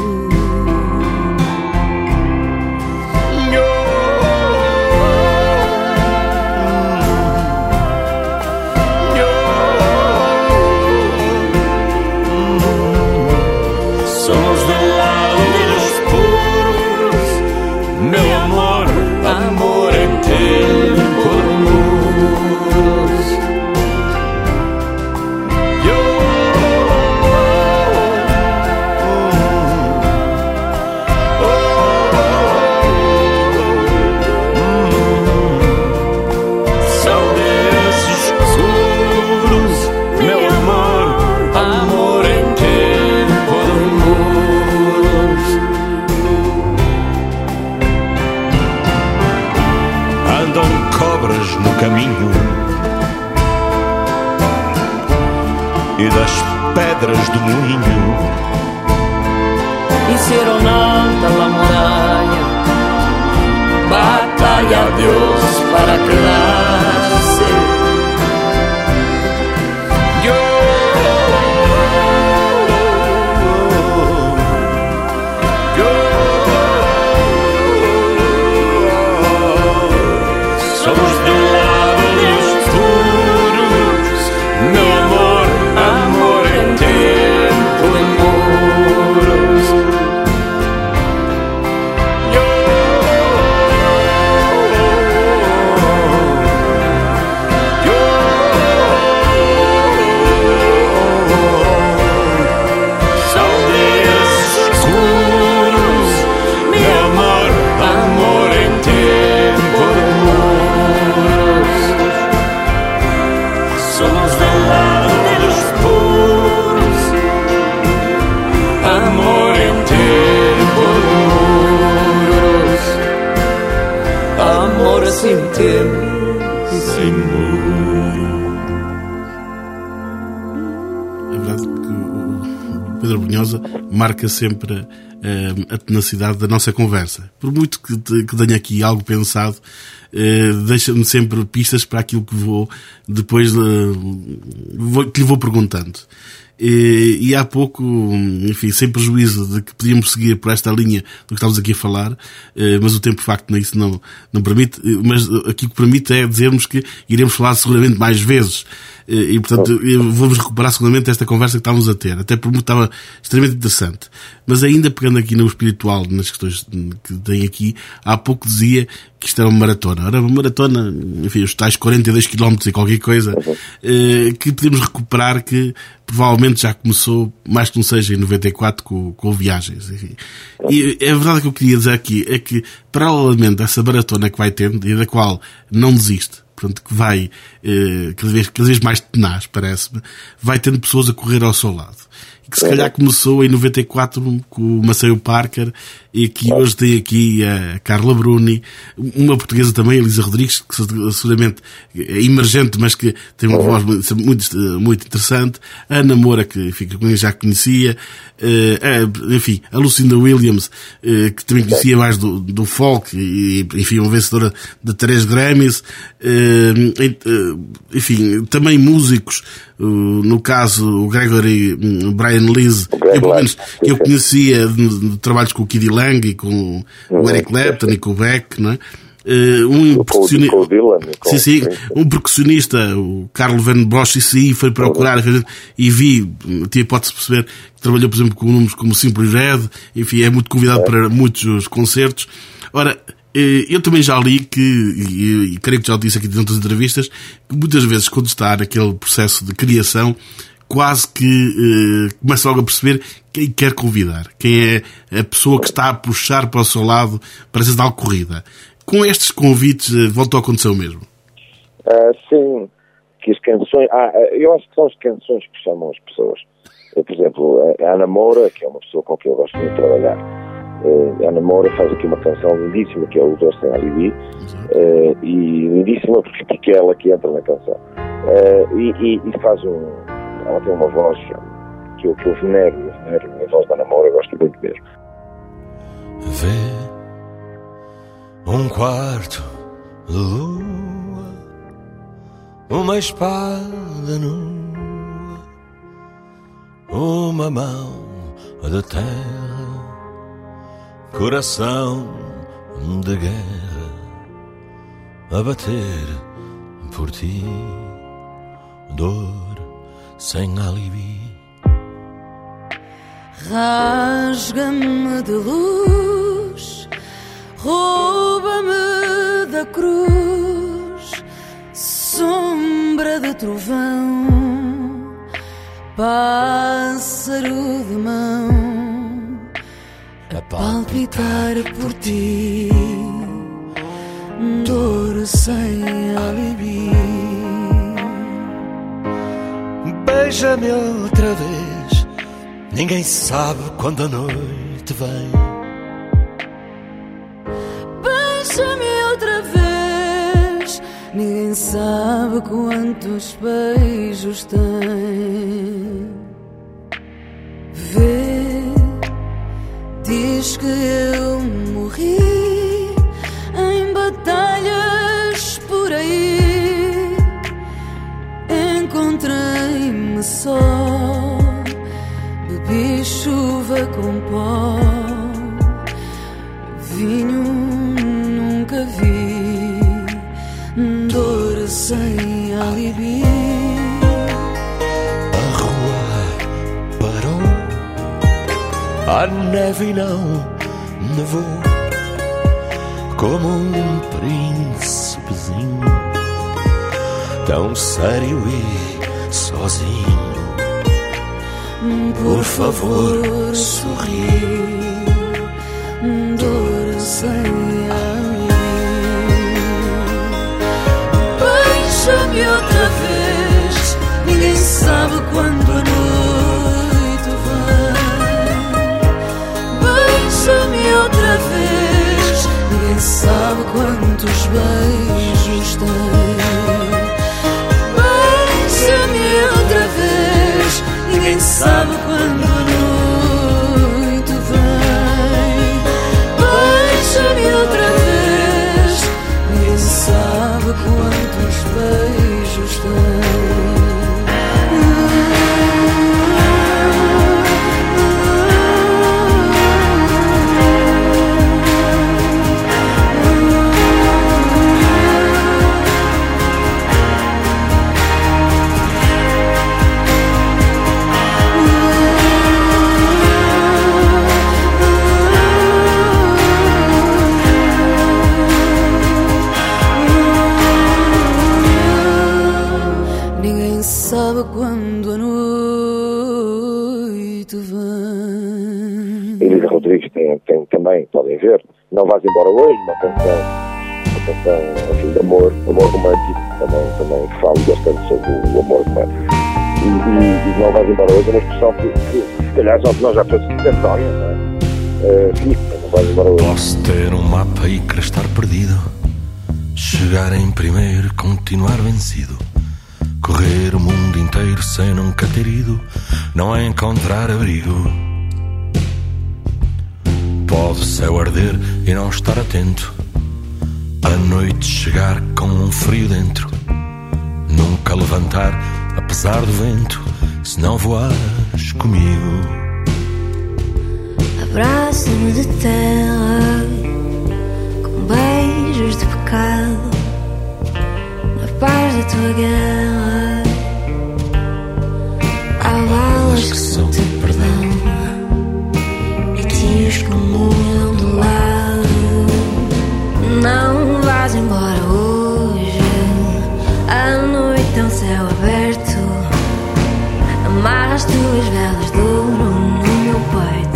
E das pedras do moinho hicieron alta la muralla, batalla a Dios para quedarse. Yo, yo, somos del lado de los puros, mi amor, amor en tiempo de muros. Yo, sem tempo e sem muro. É verdade que o Pedro Brunhosa marca sempre a tenacidade da nossa conversa. Por muito que, que tenha aqui algo pensado, eh, deixa-me sempre pistas para aquilo que vou depois uh, que lhe vou perguntando. E, e há pouco, enfim, sem prejuízo de que podíamos seguir por esta linha do que estamos aqui a falar, eh, mas o tempo de facto isso não, não permite, mas aqui o que permite é dizermos que iremos falar seguramente mais vezes. E, portanto, vamos recuperar seguramente esta conversa que estávamos a ter, até porque estava extremamente interessante. Mas ainda pegando aqui no espiritual, nas questões que tem aqui, há pouco dizia que isto era uma maratona. Era uma maratona, enfim, os tais quarenta e dois quilómetros e qualquer coisa, que podemos recuperar, que provavelmente já começou, mais que não seja, em noventa e quatro com, com viagens. Enfim. E a verdade que eu queria dizer aqui é que, paralelamente a essa maratona que vai tendo, e da qual não desiste, portanto, que vai eh, cada, vez, cada vez mais tenaz, parece-me, vai tendo pessoas a correr ao seu lado. E que se calhar começou em noventa e quatro com o Maceo Parker, e que hoje tem aqui a Carla Bruni, uma portuguesa também, a Elisa Rodrigues, que seguramente é emergente, mas que tem uma voz muito, muito interessante, a Ana Moura, que, enfim, que eu já conhecia, a, enfim, a Lucinda Williams, que também conhecia mais do, do folk, e, enfim, uma vencedora de três Grammys, enfim, também músicos, no caso o Gregory Brian Lees, que eu, pelo menos, eu conhecia de, de trabalhos com o Kiddy Lang e com o Eric Clapton e com o Beck, não é? Um percussionista, sim, sim, um percussionista, o Carlo Van Bosch, isso aí foi procurar e vi, tinha hipótese de perceber que trabalhou, por exemplo, com números como Simply Red, enfim, é muito convidado para muitos concertos. Ora, eu também já li que, e, e creio que já o disse aqui em outras entrevistas, que muitas vezes quando está naquele processo de criação, quase que eh, começa logo a perceber quem quer convidar, quem é a pessoa que está a puxar para o seu lado para essa tal corrida. Com estes convites, eh, voltou a acontecer o mesmo? Ah, sim, que as canções... Ah, eu acho que são as canções que chamam as pessoas. Por exemplo, a Ana Moura, que é uma pessoa com quem eu gosto muito de trabalhar, a Ana Moura faz aqui uma canção lindíssima, que é o Doce Sem Alibi, uh, e lindíssima porque, porque é ela que entra na canção. Uh, e, e, e faz um... Ela tem uma voz que eu, que eu venero, eu venero a voz da Ana Moura, eu gosto muito mesmo. Vê um quarto de lua, uma espada nua, uma mão de terra, coração de guerra a bater por ti, dor sem alibi. Rasga-me de luz, rouba-me da cruz, sombra de trovão, pássaro de mão, a palpitar por ti, dor sem alibi. Beija-me outra vez, ninguém sabe quando a noite vem. Beija-me outra vez, ninguém sabe quantos beijos tem. Vê, diz que eu morri em batalhas por aí, encontrei-me só, bebi chuva com pó, vinho nunca vi, dor sem alibi. A rua parou, a neve não nevou, como um príncipezinho, tão sério e sozinho. Por favor, sorri, dor sem alibi. Beija-me outra vez, ninguém sabe quando a noite vem. Beija-me outra vez, ninguém sabe quantos beijos Rodrigues tem, tem também, podem ver, Não Vás Embora Hoje, uma canção, uma canção enfim, de amor, amor romântico, também, também falo bastante sobre o amor romântico. E, e, e Não Vás Embora Hoje é uma expressão que, que se calhar só que nós já fazemos cantória, não é? Uh, fica, não vais embora hoje. Posso ter um mapa e querer estar perdido, chegar em primeiro, continuar vencido, correr o mundo inteiro sem nunca ter ido, não encontrar abrigo. Pode o céu arder e não estar atento, a noite chegar com um frio dentro, nunca levantar apesar do vento, se não voares comigo. Abraça-me de terra com beijos de pecado, na paz da tua guerra há balas que são de perdão e tiros que mudam de lado. Não vás embora hoje, a noite é um céu aberto, amarra as tuas velas de ouro no meu peito.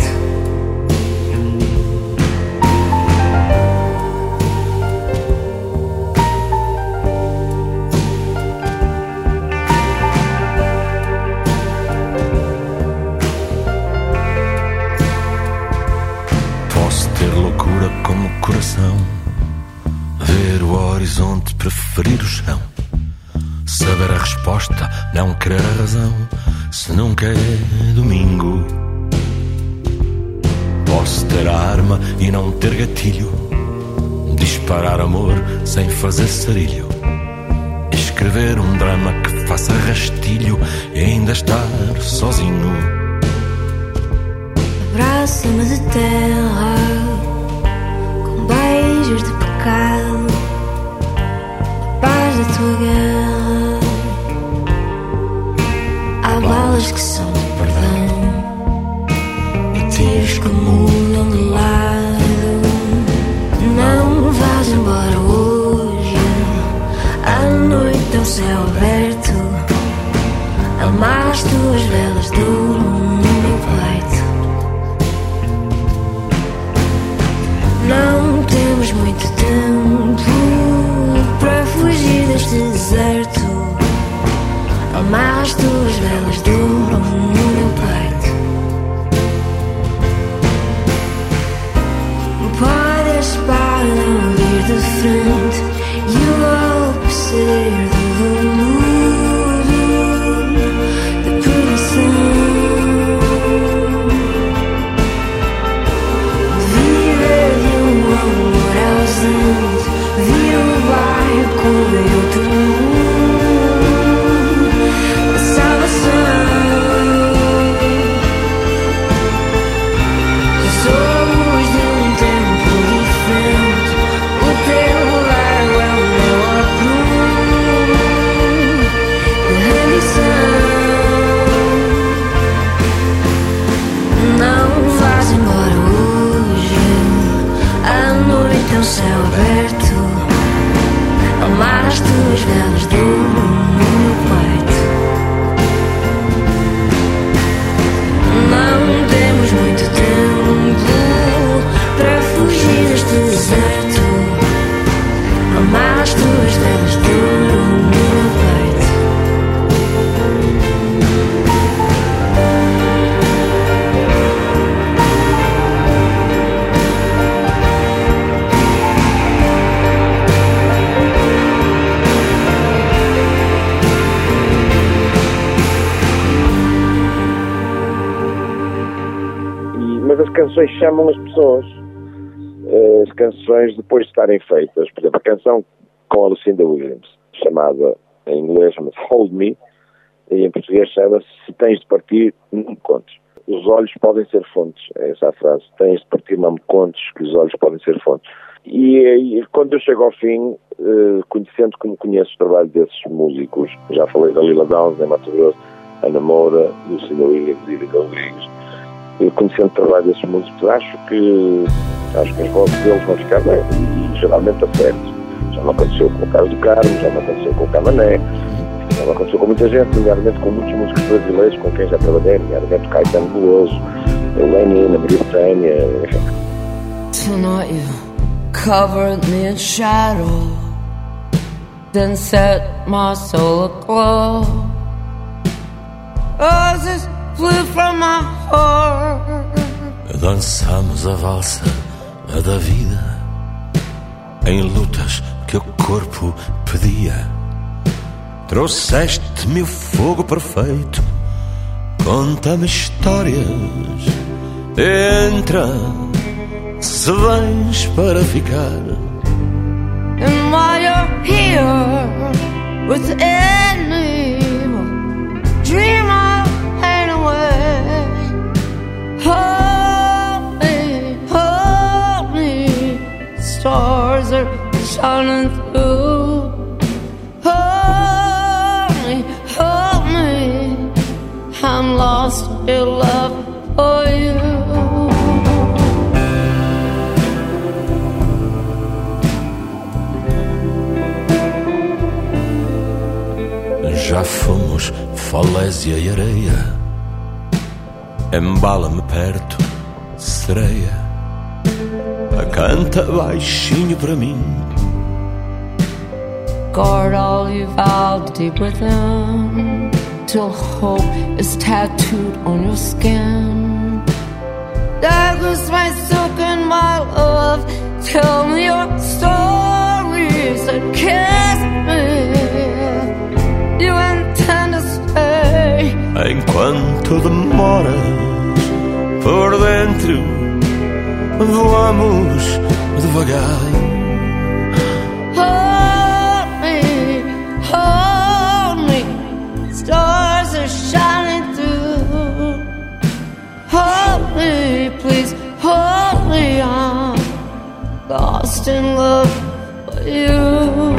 Como coração, ver o horizonte, preferir o chão, saber a resposta, não querer a razão, se nunca é domingo. Posso ter a arma e não ter gatilho, disparar amor sem fazer sarilho, escrever um drama que faça rastilho e ainda estar sozinho. Abraça-me de terra com beijos de pecado, a paz da tua guerra há balas que são de perdão e tiros que mudam de lado. Não vás embora hoje, a noite é um céu aberto, amarra as tuas velas de ouro no meu peito. Não temos muito tempo para fugir deste deserto, amarra as tuas velas de ouro no meu peito. Pode a espada vir de frente e o golpe ser devoludo de punição. Viver de um amor ausente, vir o bairro como outro mundo, a salvação. Somos de um tempo diferente, o teu largo é o meu aprumo de rendição. Não vás embora hoje, a noite é um céu aberto, amarra as tuas velas de ouro no meu peito. Não temos muito tempo para fugir deste deserto, amarra as tuas velas de ouro no meu peito. Mas as canções chamam as pessoas. As canções, depois de estarem feitas, por exemplo, a canção com a Lucinda Williams, chamada em inglês chama-se Hold Me, e em português chama-se Se Tens de Partir, Não Me Contes. Os olhos podem ser fontes, é essa a frase. Tens de partir, não me contes, que os olhos podem ser fontes. E, e quando eu chego ao fim, uh, conhecendo como conheço o trabalho desses músicos, já falei da Lila Downs, em Mato Grosso, Ana Moura, Lucinda Williams e Lila Rodrigues, conhecendo o trabalho desses músicos, acho que acho que as vozes deles vão ficar bem e geralmente acertos. Já não aconteceu com o Carlos do Carmo, já não aconteceu com o Camané, já não aconteceu com muita gente, nomeadamente com muitos músicos brasileiros com quem já trabalhei, nomeadamente o Caetano Veloso, Lenin, a Britânia. Tonight you covered me in shadow, then set my soul aglow. Roses flew from my heart. Dançamos a valsa da vida, em lutas que o corpo pedia. Trouxeste-me o fogo perfeito, conta-me histórias. Entra, se vens para ficar. And while you're here within me, dream of pain away. Hold me, hold me, stars are shining through. Hold me, hold me, I'm lost in love for you. Já fomos falésia e areia, embala-me perto, sereia, canta baixinho para mim. Guard all you vowed deep within, till hope is tattooed on your skin. Daggers my silk and my love, tell me your stories and kiss me. You intend to stay Enquanto demoras por dentro, voamos devagar. Hold me, hold me, stars are shining through. Hold me, please hold me, I'm lost in love for you.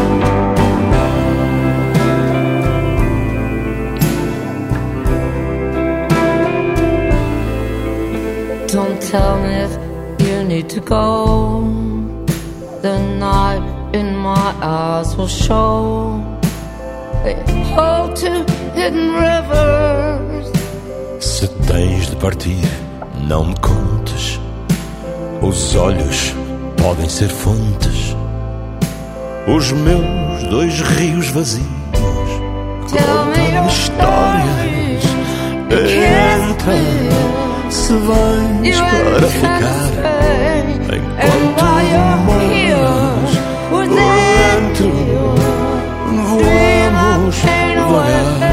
Don't tell me if you need to go. The night in my eyes will show. They hold two hidden rivers. Se tens de partir, não me contes. Os olhos podem ser fontes. Os meus dois rios vazios contam-me histórias. Entra, se vens para ficar. Enquanto moras por dentro, voamos devagar.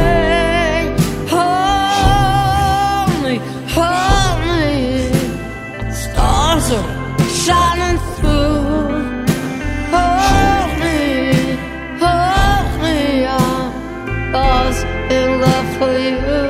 Hold me, hold me, stars are shining through. Hold me, hold me, I'm lost in love for you.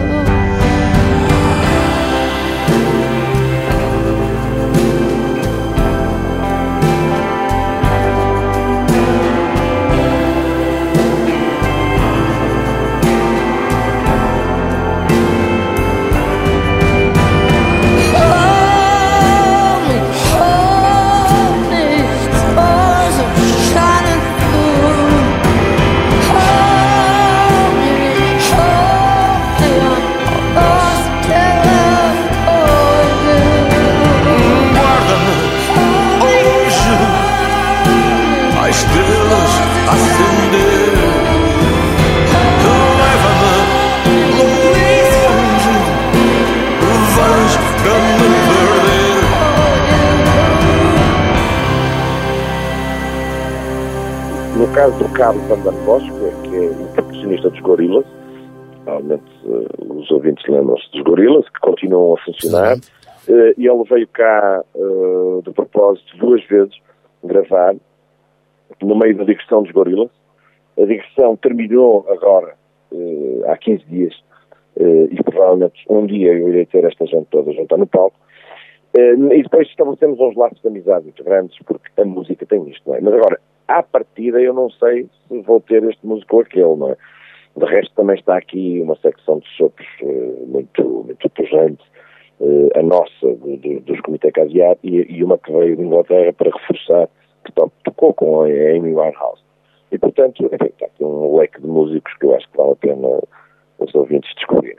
No caso do Carlos Van Dan Bosco, que é o percussionista dos Gorillaz, realmente uh, os ouvintes lembram-se dos Gorillaz, que continuam a funcionar, uh, e ele veio cá uh, de propósito duas vezes gravar, no meio da digressão dos Gorillaz. A digressão terminou agora, uh, há quinze dias, uh, e provavelmente um dia eu irei ter esta gente toda junto no palco. Uh, e depois estabelecemos uns laços de amizade muito grandes, porque a música tem isto, não é? Mas agora, à partida, eu não sei se vou ter este músico ou aquele, não é? De resto, também está aqui uma secção de sopros uh, muito, muito pujante, uh, a nossa, do, do, dos Comitê Caseado, e, e uma que veio de Inglaterra para reforçar, que to, tocou com a Amy Winehouse. E, portanto, enfim, está aqui um leque de músicos que eu acho que vale a pena os ouvintes descobrirem.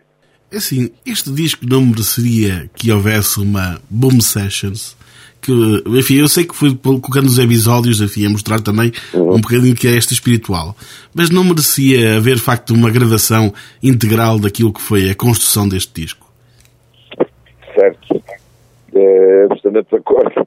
É assim, este disco não mereceria que houvesse uma Boom Sessions? Que, enfim, eu sei que foi colocando os episódios, enfim, a mostrar também uhum. um bocadinho que é esta espiritual. Mas não merecia haver, de facto, uma gravação integral daquilo que foi a construção deste disco? Certo. É, absolutamente de acordo.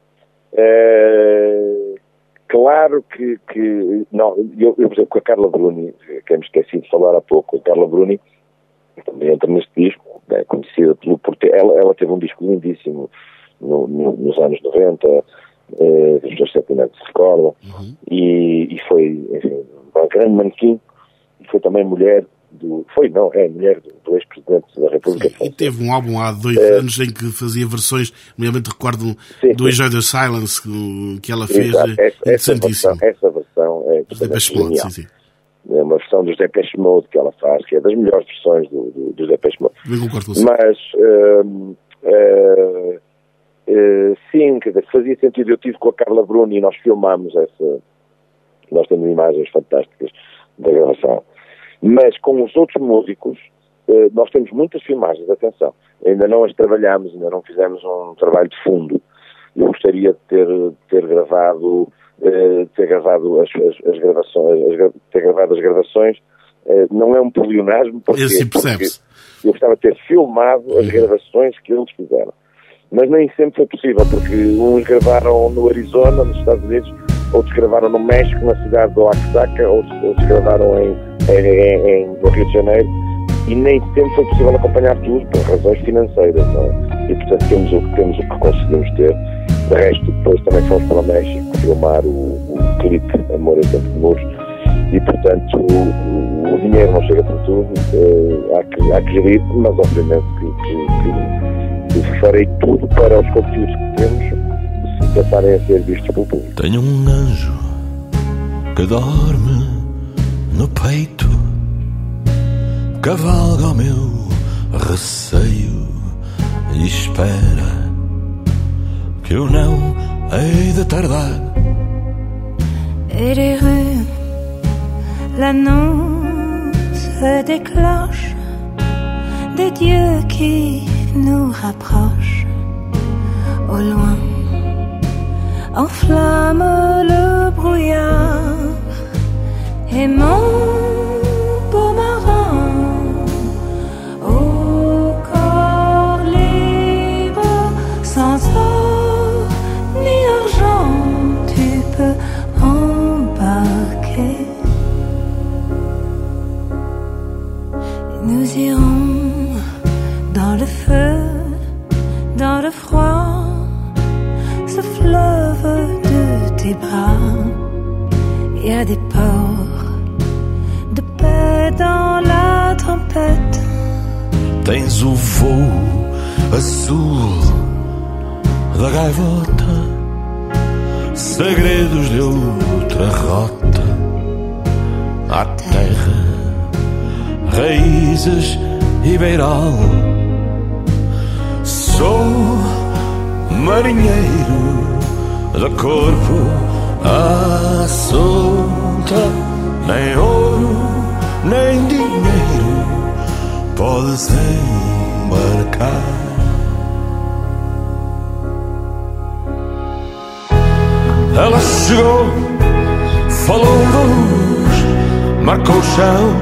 É, claro que, que não, eu, eu, por exemplo, com a Carla Bruni, que me esqueci de falar há pouco, a Carla Bruni também entra neste disco, é conhecida pelo, por ter, ela, ela teve um disco lindíssimo no, no, nos anos noventa, eh, as pessoas certamente se recordam, uhum. e, e foi, enfim, uma grande manequim, e foi também mulher do, foi não, é mulher do, do ex-presidente da República. Sim, e teve um álbum há dois é, anos em que fazia versões, nomeadamente recordo sim, do Enjoy the Silence que, que ela fez, exato, essa, essa, versão, essa versão é Mode, sim, sim. É uma versão dos Depeche Mode que ela faz, que é das melhores versões do, do, dos Depeche Mode. Mas, uh, uh, uh, sim, quer dizer, fazia sentido. Eu estive com a Carla Bruni e nós filmámos essa... Nós temos imagens fantásticas da gravação. Mas com os outros músicos, uh, nós temos muitas filmagens, atenção. Ainda não as trabalhámos, ainda não fizemos um trabalho de fundo. Eu gostaria de ter, de ter gravado... Uh, ter gravado as, as, as gravações, as, ter gravado as gravações, uh, não é um pleonasmo, porque, assim percebe-se. Porque eu gostava de ter filmado as gravações que eles fizeram. Mas nem sempre foi possível, porque uns gravaram no Arizona, nos Estados Unidos, outros gravaram no México, na cidade de Oaxaca, outros, outros gravaram em, em, em, no Rio de Janeiro, e nem sempre foi possível acompanhar tudo, por razões financeiras, não é? E portanto temos o, temos o que conseguimos ter. De resto, depois também fomos para o México filmar o, o clipe Amor em Tempo de Muros, e portanto o, o dinheiro não chega para tudo, uh, há, que, há que gerir, mas obviamente que, que, que, que farei tudo para os conteúdos que temos se passarem a ser vistos pelo público. Tenho um anjo que dorme no peito, cavalga ao meu receio e espera que eu não hei de tardar. Et les rues l'annoncent des cloches, des dieux qui nous rapprochent. Au loin enflamme le brouillard et mon beau marin au corps libre sans or ni argent tu peux embarquer. Et nous irons dans le feu, dans le froid, ce fleuve de tes bras. Il y a des ports de paix dans la tempête. Tens o voo azul da gaivota, segredos de outra rota. À terra, raízes e beiral. Sou marinheiro de corpo à solta. Nem ouro, nem dinheiro podes embarcar. Ela chegou, falou da luz, marcou o chão.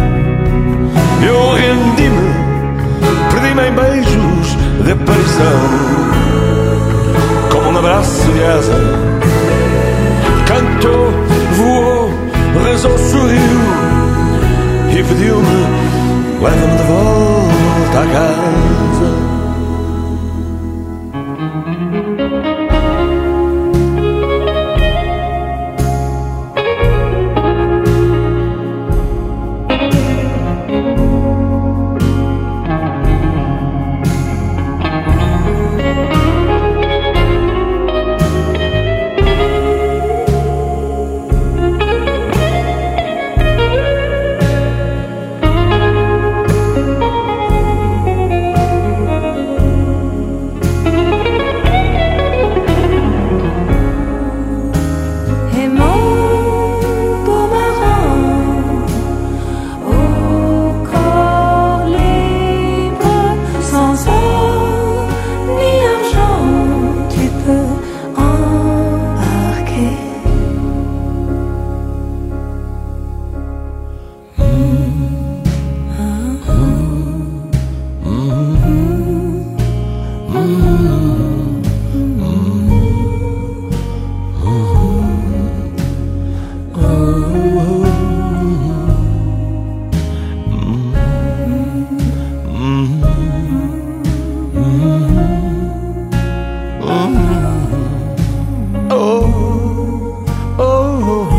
Eu rendi-me, perdi-me em beijos de paixão. Como um abraço de asa, cantou, voou, rezou, sorriu e pediu-me, leva-me de volta à casa. Oh, oh, oh.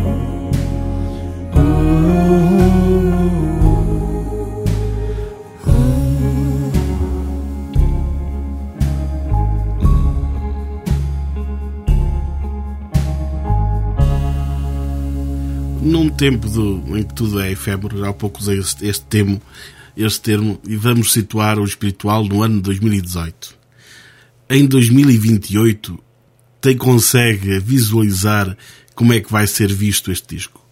Num tempo do, em que tudo é efêmero, já há pouco usei este, este, termo, este termo, e vamos situar o espiritual no ano de dois mil e dezoito. Em dois mil e vinte e oito, tem, consegue visualizar como é que vai ser visto este disco?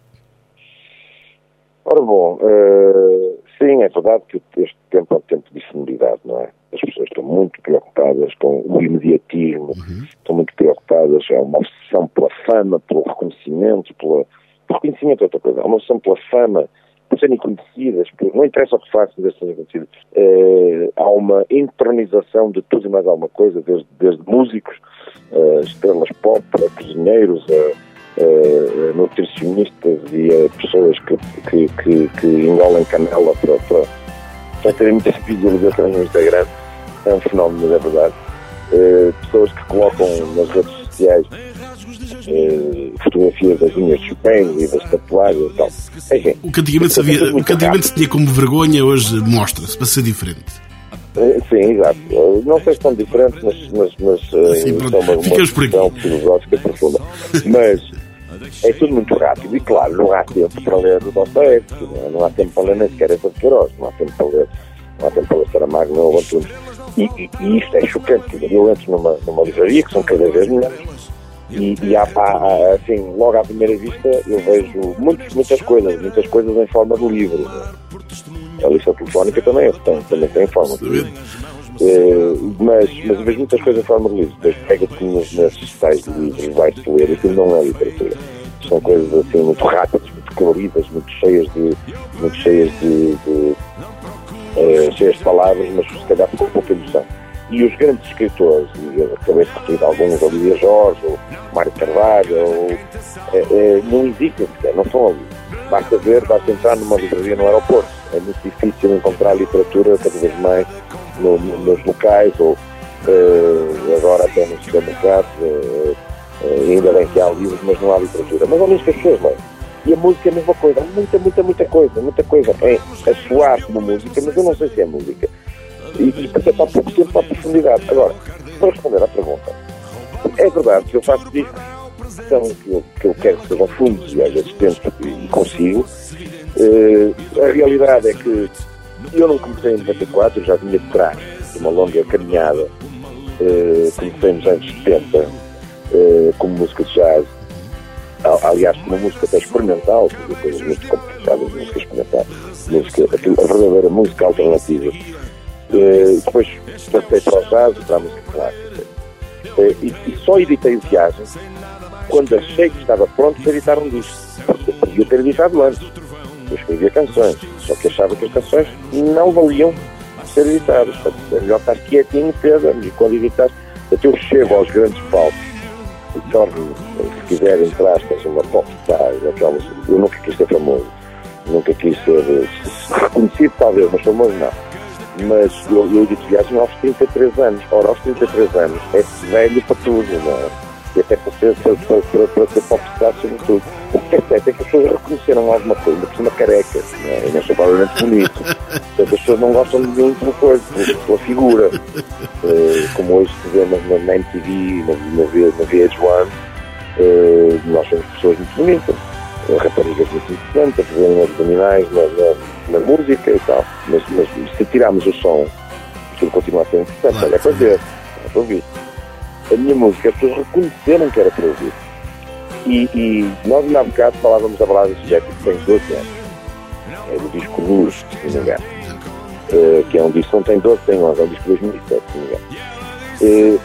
Ora bom, uh, sim, é verdade que este tempo é um tempo de efemeridade, não é? As pessoas estão muito preocupadas com o imediatismo, uhum. estão muito preocupadas, é uma obsessão pela fama, pelo reconhecimento, pela... reconhecimento é outra coisa, há uma obsessão pela fama, por serem conhecidas, por... não interessa o que façam, desde serem conhecidas. Uh, há uma entronização de tudo e mais alguma coisa, desde, desde músicos, uh, estrelas pop, a cozinheiros, a Uh, nutricionistas e uh, pessoas que, que, que, que engolem canela para, para, para terem muita visualização no Instagram. É um fenómeno, mas é verdade. Uh, pessoas que colocam nas redes sociais uh, fotografias das unhas de Chopin e das tatuagens e tal. Enfim, o que antigamente, sabia, o que antigamente se tinha como vergonha, hoje mostra-se para ser diferente. Uh, sim, exato. Uh, não sei se são diferentes, mas, mas, mas uh, sim, são uma, uma questão filosófica profunda. Mas é tudo muito rápido e, claro, não há tempo para ler o Dostoiévski, não, não há tempo para ler nem sequer essa de Queiroz, não há tempo para ler, não há tempo para ler Saramago, não há tempo. E, e, e isto é chocante. Eu entro numa, numa livraria, que são cada vez melhores, e, e há, há, assim, logo à primeira vista, eu vejo muitas, muitas coisas, muitas coisas em forma de livro. A lista telefónica também tem, também tem em forma de livro. Uh, mas, mas eu vejo muitas coisas em forma de livro. Depois pega-te nesses tais livros, vai-se ler, e aquilo não é literatura. São coisas assim muito rápidas, muito coloridas, muito cheias de. muito cheias de. de uh, cheias de palavras, mas se calhar com pouca emoção. E os grandes escritores, e eu acabei de referir alguns, Olívia Jorge, ou Mário Carvalho, ou, uh, uh, não existem sequer, não estão ali. Basta ver, basta entrar numa livraria no aeroporto. É muito difícil encontrar literatura cada vez mais no, no, nos locais, ou uh, agora até nos supermercados. Uh, uh, ainda bem que há livros, mas não há literatura. Mas ao menos que as pessoas leem. E a música é a mesma coisa. Há muita, muita, muita coisa. Muita coisa. É a soar como música, mas eu não sei se é música. E, e porque está pouco tempo para a profundidade. Agora, para responder à pergunta, é verdade que eu faço discos são que eu, que eu quero que sejam fundos e às vezes tento e consigo. Uh, a realidade é que eu não comecei em noventa e quatro, eu já vinha de trás de uma longa caminhada. Uh, comecei nos anos setenta uh, como música de jazz, aliás como música até experimental, que coisas muito complicadas de música experimental, música, a verdadeira música alternativa. Uh, depois passei para o jazz e para a música clássica. Uh, e, e só editei o Viagem quando achei que estava pronto para editar um disco. Eu podia ter editado antes. Eu escrevia canções, só que achava que as canções não valiam ser editadas. É melhor estar quietinho, Pedro, e quando editares, até eu chego aos grandes palcos e torno, se quiser, entre aspas, uma popstar, aquelas. Eu nunca quis ser famoso, nunca quis ser reconhecido, talvez, mas famoso não. Mas eu, eu edito Viagem aos trinta e três anos. Ora, aos trinta e três anos é velho para tudo, não é? E até para ser, para, para, para, para ser popstar, sobretudo. O que é certo é que as pessoas reconheceram alguma coisa, por cima careca, não é? E não sou provavelmente bonito. Portanto, as pessoas não gostam de nenhum pela coisa, pela figura. Uh, como hoje se vê na, na, na M T V, na, na, na V H um, uh, nós somos pessoas muito bonitas, uh, raparigas muito interessantes, a fazerem abdominais na, na, na música e tal. Mas, mas se tirarmos o som, aquilo continua a ser interessante, olha, é para ver, é para ouvir. A minha música, as pessoas reconheceram que era para ouvir. E, e nós, ainda há bocado, falávamos da balada de Jackie, que tem doze anos. É do disco Luz, se não me engano. Uh, que é um disco, não tem doze, tem onze, é um disco de dois mil e sete, se não me engano. Uh,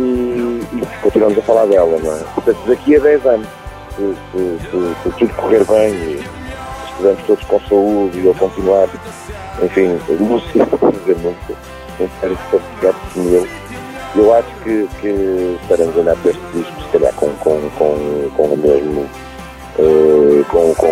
e, e continuamos a falar dela, não é? Portanto, daqui a dez anos, se, se, se, se tudo correr bem e estivermos todos com saúde e eu continuar, enfim, lúcido, para dizer muito, não quero que ficar comigo. Eu acho que, que estaremos a olhar para este disco, se calhar com, com, com, com o mesmo. Uh, com, com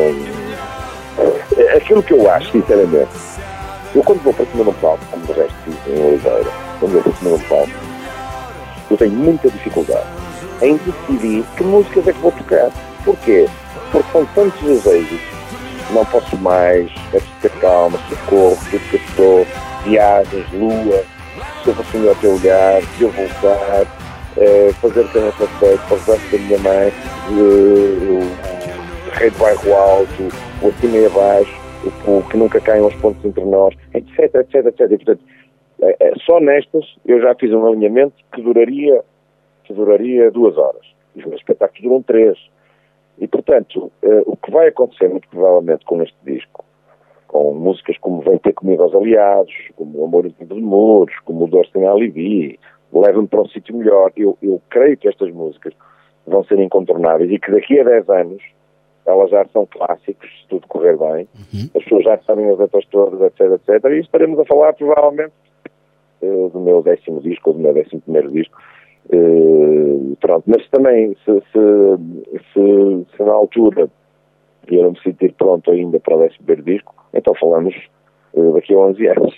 uh, aquilo que eu acho, sinceramente. Eu, quando vou para cima de um palco, como de resto fiz em Oliveira, quando vou para cima de um palco, eu tenho muita dificuldade em decidir que músicas é que vou tocar. Porquê? Porque são tantos os êxitos. Não posso mais, é preciso ter calma, socorro, tudo que eu estou, viagens, lua, se eu fosse ao teu lugar, se eu voltar, é, fazer o que eu não faço, para os braços da minha mãe, o Rei do Bairro Alto, o Acima e Abaixo, o, o Que Nunca Caem aos Pontos Entre Nós, etc, etc, etcétera. E, portanto, é, é, só nestas eu já fiz um alinhamento que duraria, que duraria duas horas. E os meus espetáculos duram três. E, portanto, uh, o que vai acontecer muito provavelmente com este disco, com músicas como Vem Ter Comigo aos Aliados, como O Amor Íntimo de Muros, como O Dor Sem Alibi, Leva-me para um Sítio Melhor, eu, eu creio que estas músicas vão ser incontornáveis e que daqui a dez anos elas já são clássicos, se tudo correr bem, uhum. As pessoas já sabem as letras todas, etc, etcétera. E estaremos a falar provavelmente uh, do meu décimo disco ou do meu décimo primeiro disco. Uh, pronto, mas também se, se, se, se na altura eu não me sentir pronto ainda para o décimo primeiro disco, então falamos uh, daqui a onze anos.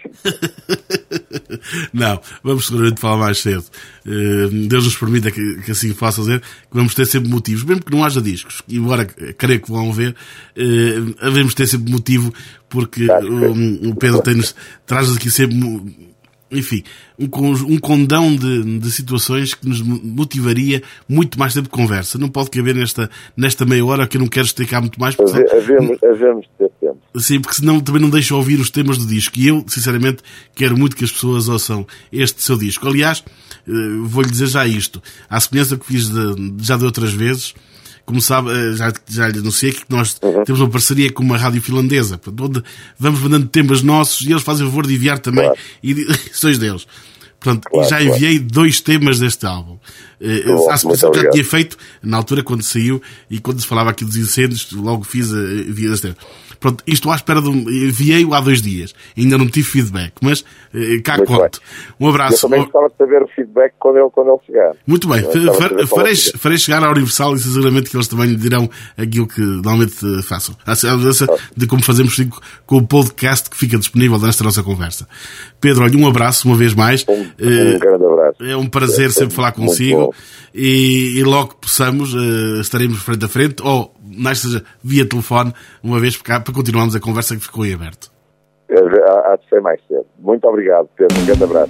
Não, vamos seguramente falar mais cedo. Uh, Deus nos permita que, que assim possa dizer, que vamos ter sempre motivos, mesmo que não haja discos, embora creio que vão ver, uh, havemos ter sempre motivo, porque o, o Pedro tem-nos, traz-nos aqui sempre, enfim, um, um condão de, de situações que nos motivaria muito mais tempo de conversa. Não pode caber nesta, nesta meia hora, que eu não quero esticar muito mais. Porque havemos, havemos ter tempo. Sim, porque senão também não deixo ouvir os temas do disco. E eu, sinceramente, quero muito que as pessoas ouçam este seu disco. Aliás, vou-lhe dizer já isto. À semelhança que fiz de, já de outras vezes, como sabe, já, já lhe anunciei que nós uhum. temos uma parceria com uma rádio finlandesa, onde vamos mandando temas nossos e eles fazem o favor de enviar também claro. edições deles. Portanto, claro, já enviei claro. dois temas deste álbum. Uh, a suposição que já tinha feito, na altura, quando saiu, e quando se falava aqui dos incêndios, logo fiz a envia deste tema. Pronto, isto estou à espera de um... Enviei-o há dois dias. Ainda não tive feedback, mas uh, cá muito conto. Bem. Um abraço. Eu também gostava de saber o feedback quando ele, quando ele chegar. Muito bem. Farei, farei chegar à Universal e seguramente que eles também lhe dirão aquilo que normalmente façam. A mudança de como fazemos com o podcast que fica disponível nesta nossa conversa. Pedro, olha, um abraço uma vez mais. Um, um grande abraço. É um prazer é, sempre falar consigo e, e logo que possamos uh, estaremos frente a frente ou, mais seja, via telefone, uma vez para, cá, para continuarmos a conversa que ficou aí aberto. Há de ser mais cedo. Muito obrigado, Pedro. Um grande abraço.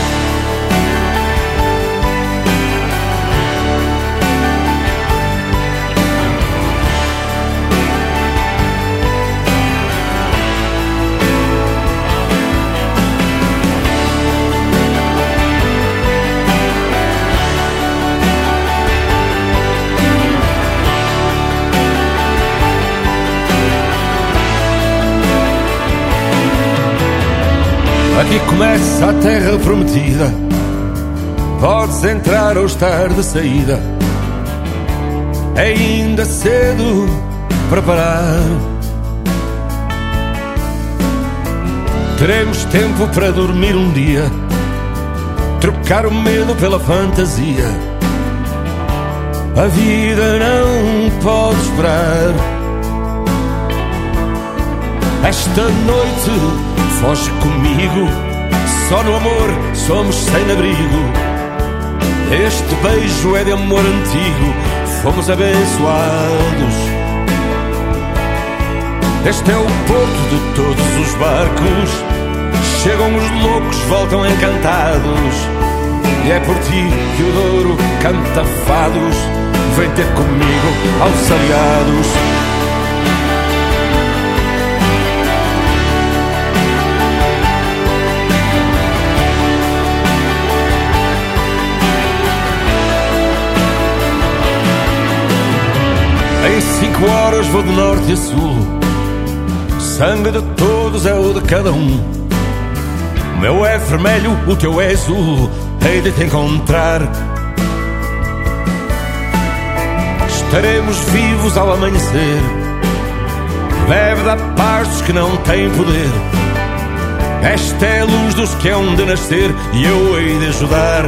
Aqui começa a terra prometida. Podes entrar ou estar de saída. É ainda cedo para parar. Teremos tempo para dormir um dia, trocar o medo pela fantasia. A vida não pode esperar. Esta noite foge comigo, só no amor somos sem abrigo. Este beijo é de amor antigo, fomos abençoados. Este é o porto de todos os barcos, chegam os loucos, voltam encantados. E é por ti que o Douro canta fados, vem ter comigo aos aliados. Em cinco horas vou de norte a sul, sangue de todos é o de cada um. O meu é vermelho, o teu é azul, hei de te encontrar. Estaremos vivos ao amanhecer, bebe da paz dos que não têm poder. Esta é a luz dos que hão de nascer e eu hei de ajudar.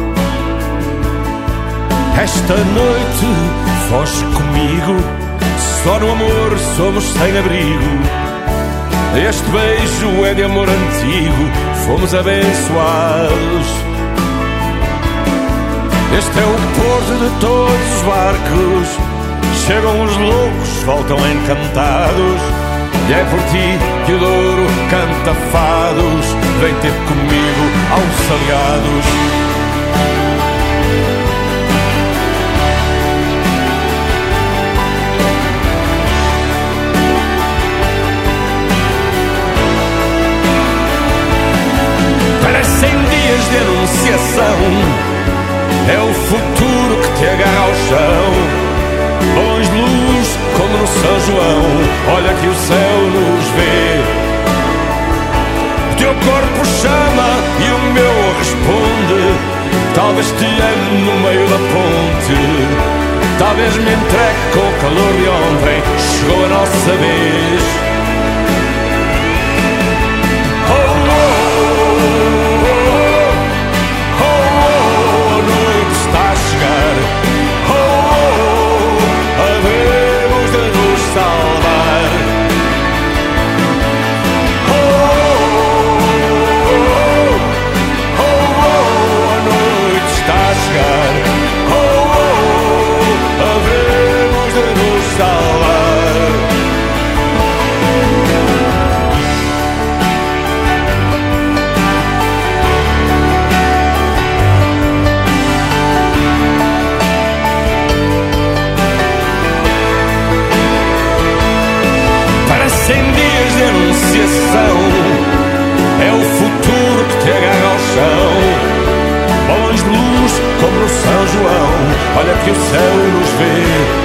Esta noite foge comigo, só no amor somos sem abrigo. Este beijo é de amor antigo, fomos abençoados. Este é o porto de todos os barcos. Chegam os loucos, voltam encantados. E é por ti que o Douro canta fados. Vem ter comigo aos aliados. Parecem dias de anunciação. É o futuro que te agarra ao chão. Balões de luz como no São João. Olha que o céu nos vê. O teu corpo chama e o meu responde. Talvez te ame no meio da ponte. Talvez me entregue com o calor de ontem. Chegou a nossa vez. Oh, oh, oh, oh, oh, a noite está a chegar. Havemos de nos salvar. Oh, oh, oh, oh, oh, a noite está a chegar. Oh, oh, havemos de nos salvar. Parecem dias de anunciação. É o futuro que te agarra ao chão. Balões de luz como no São João. Olha que o céu nos vê.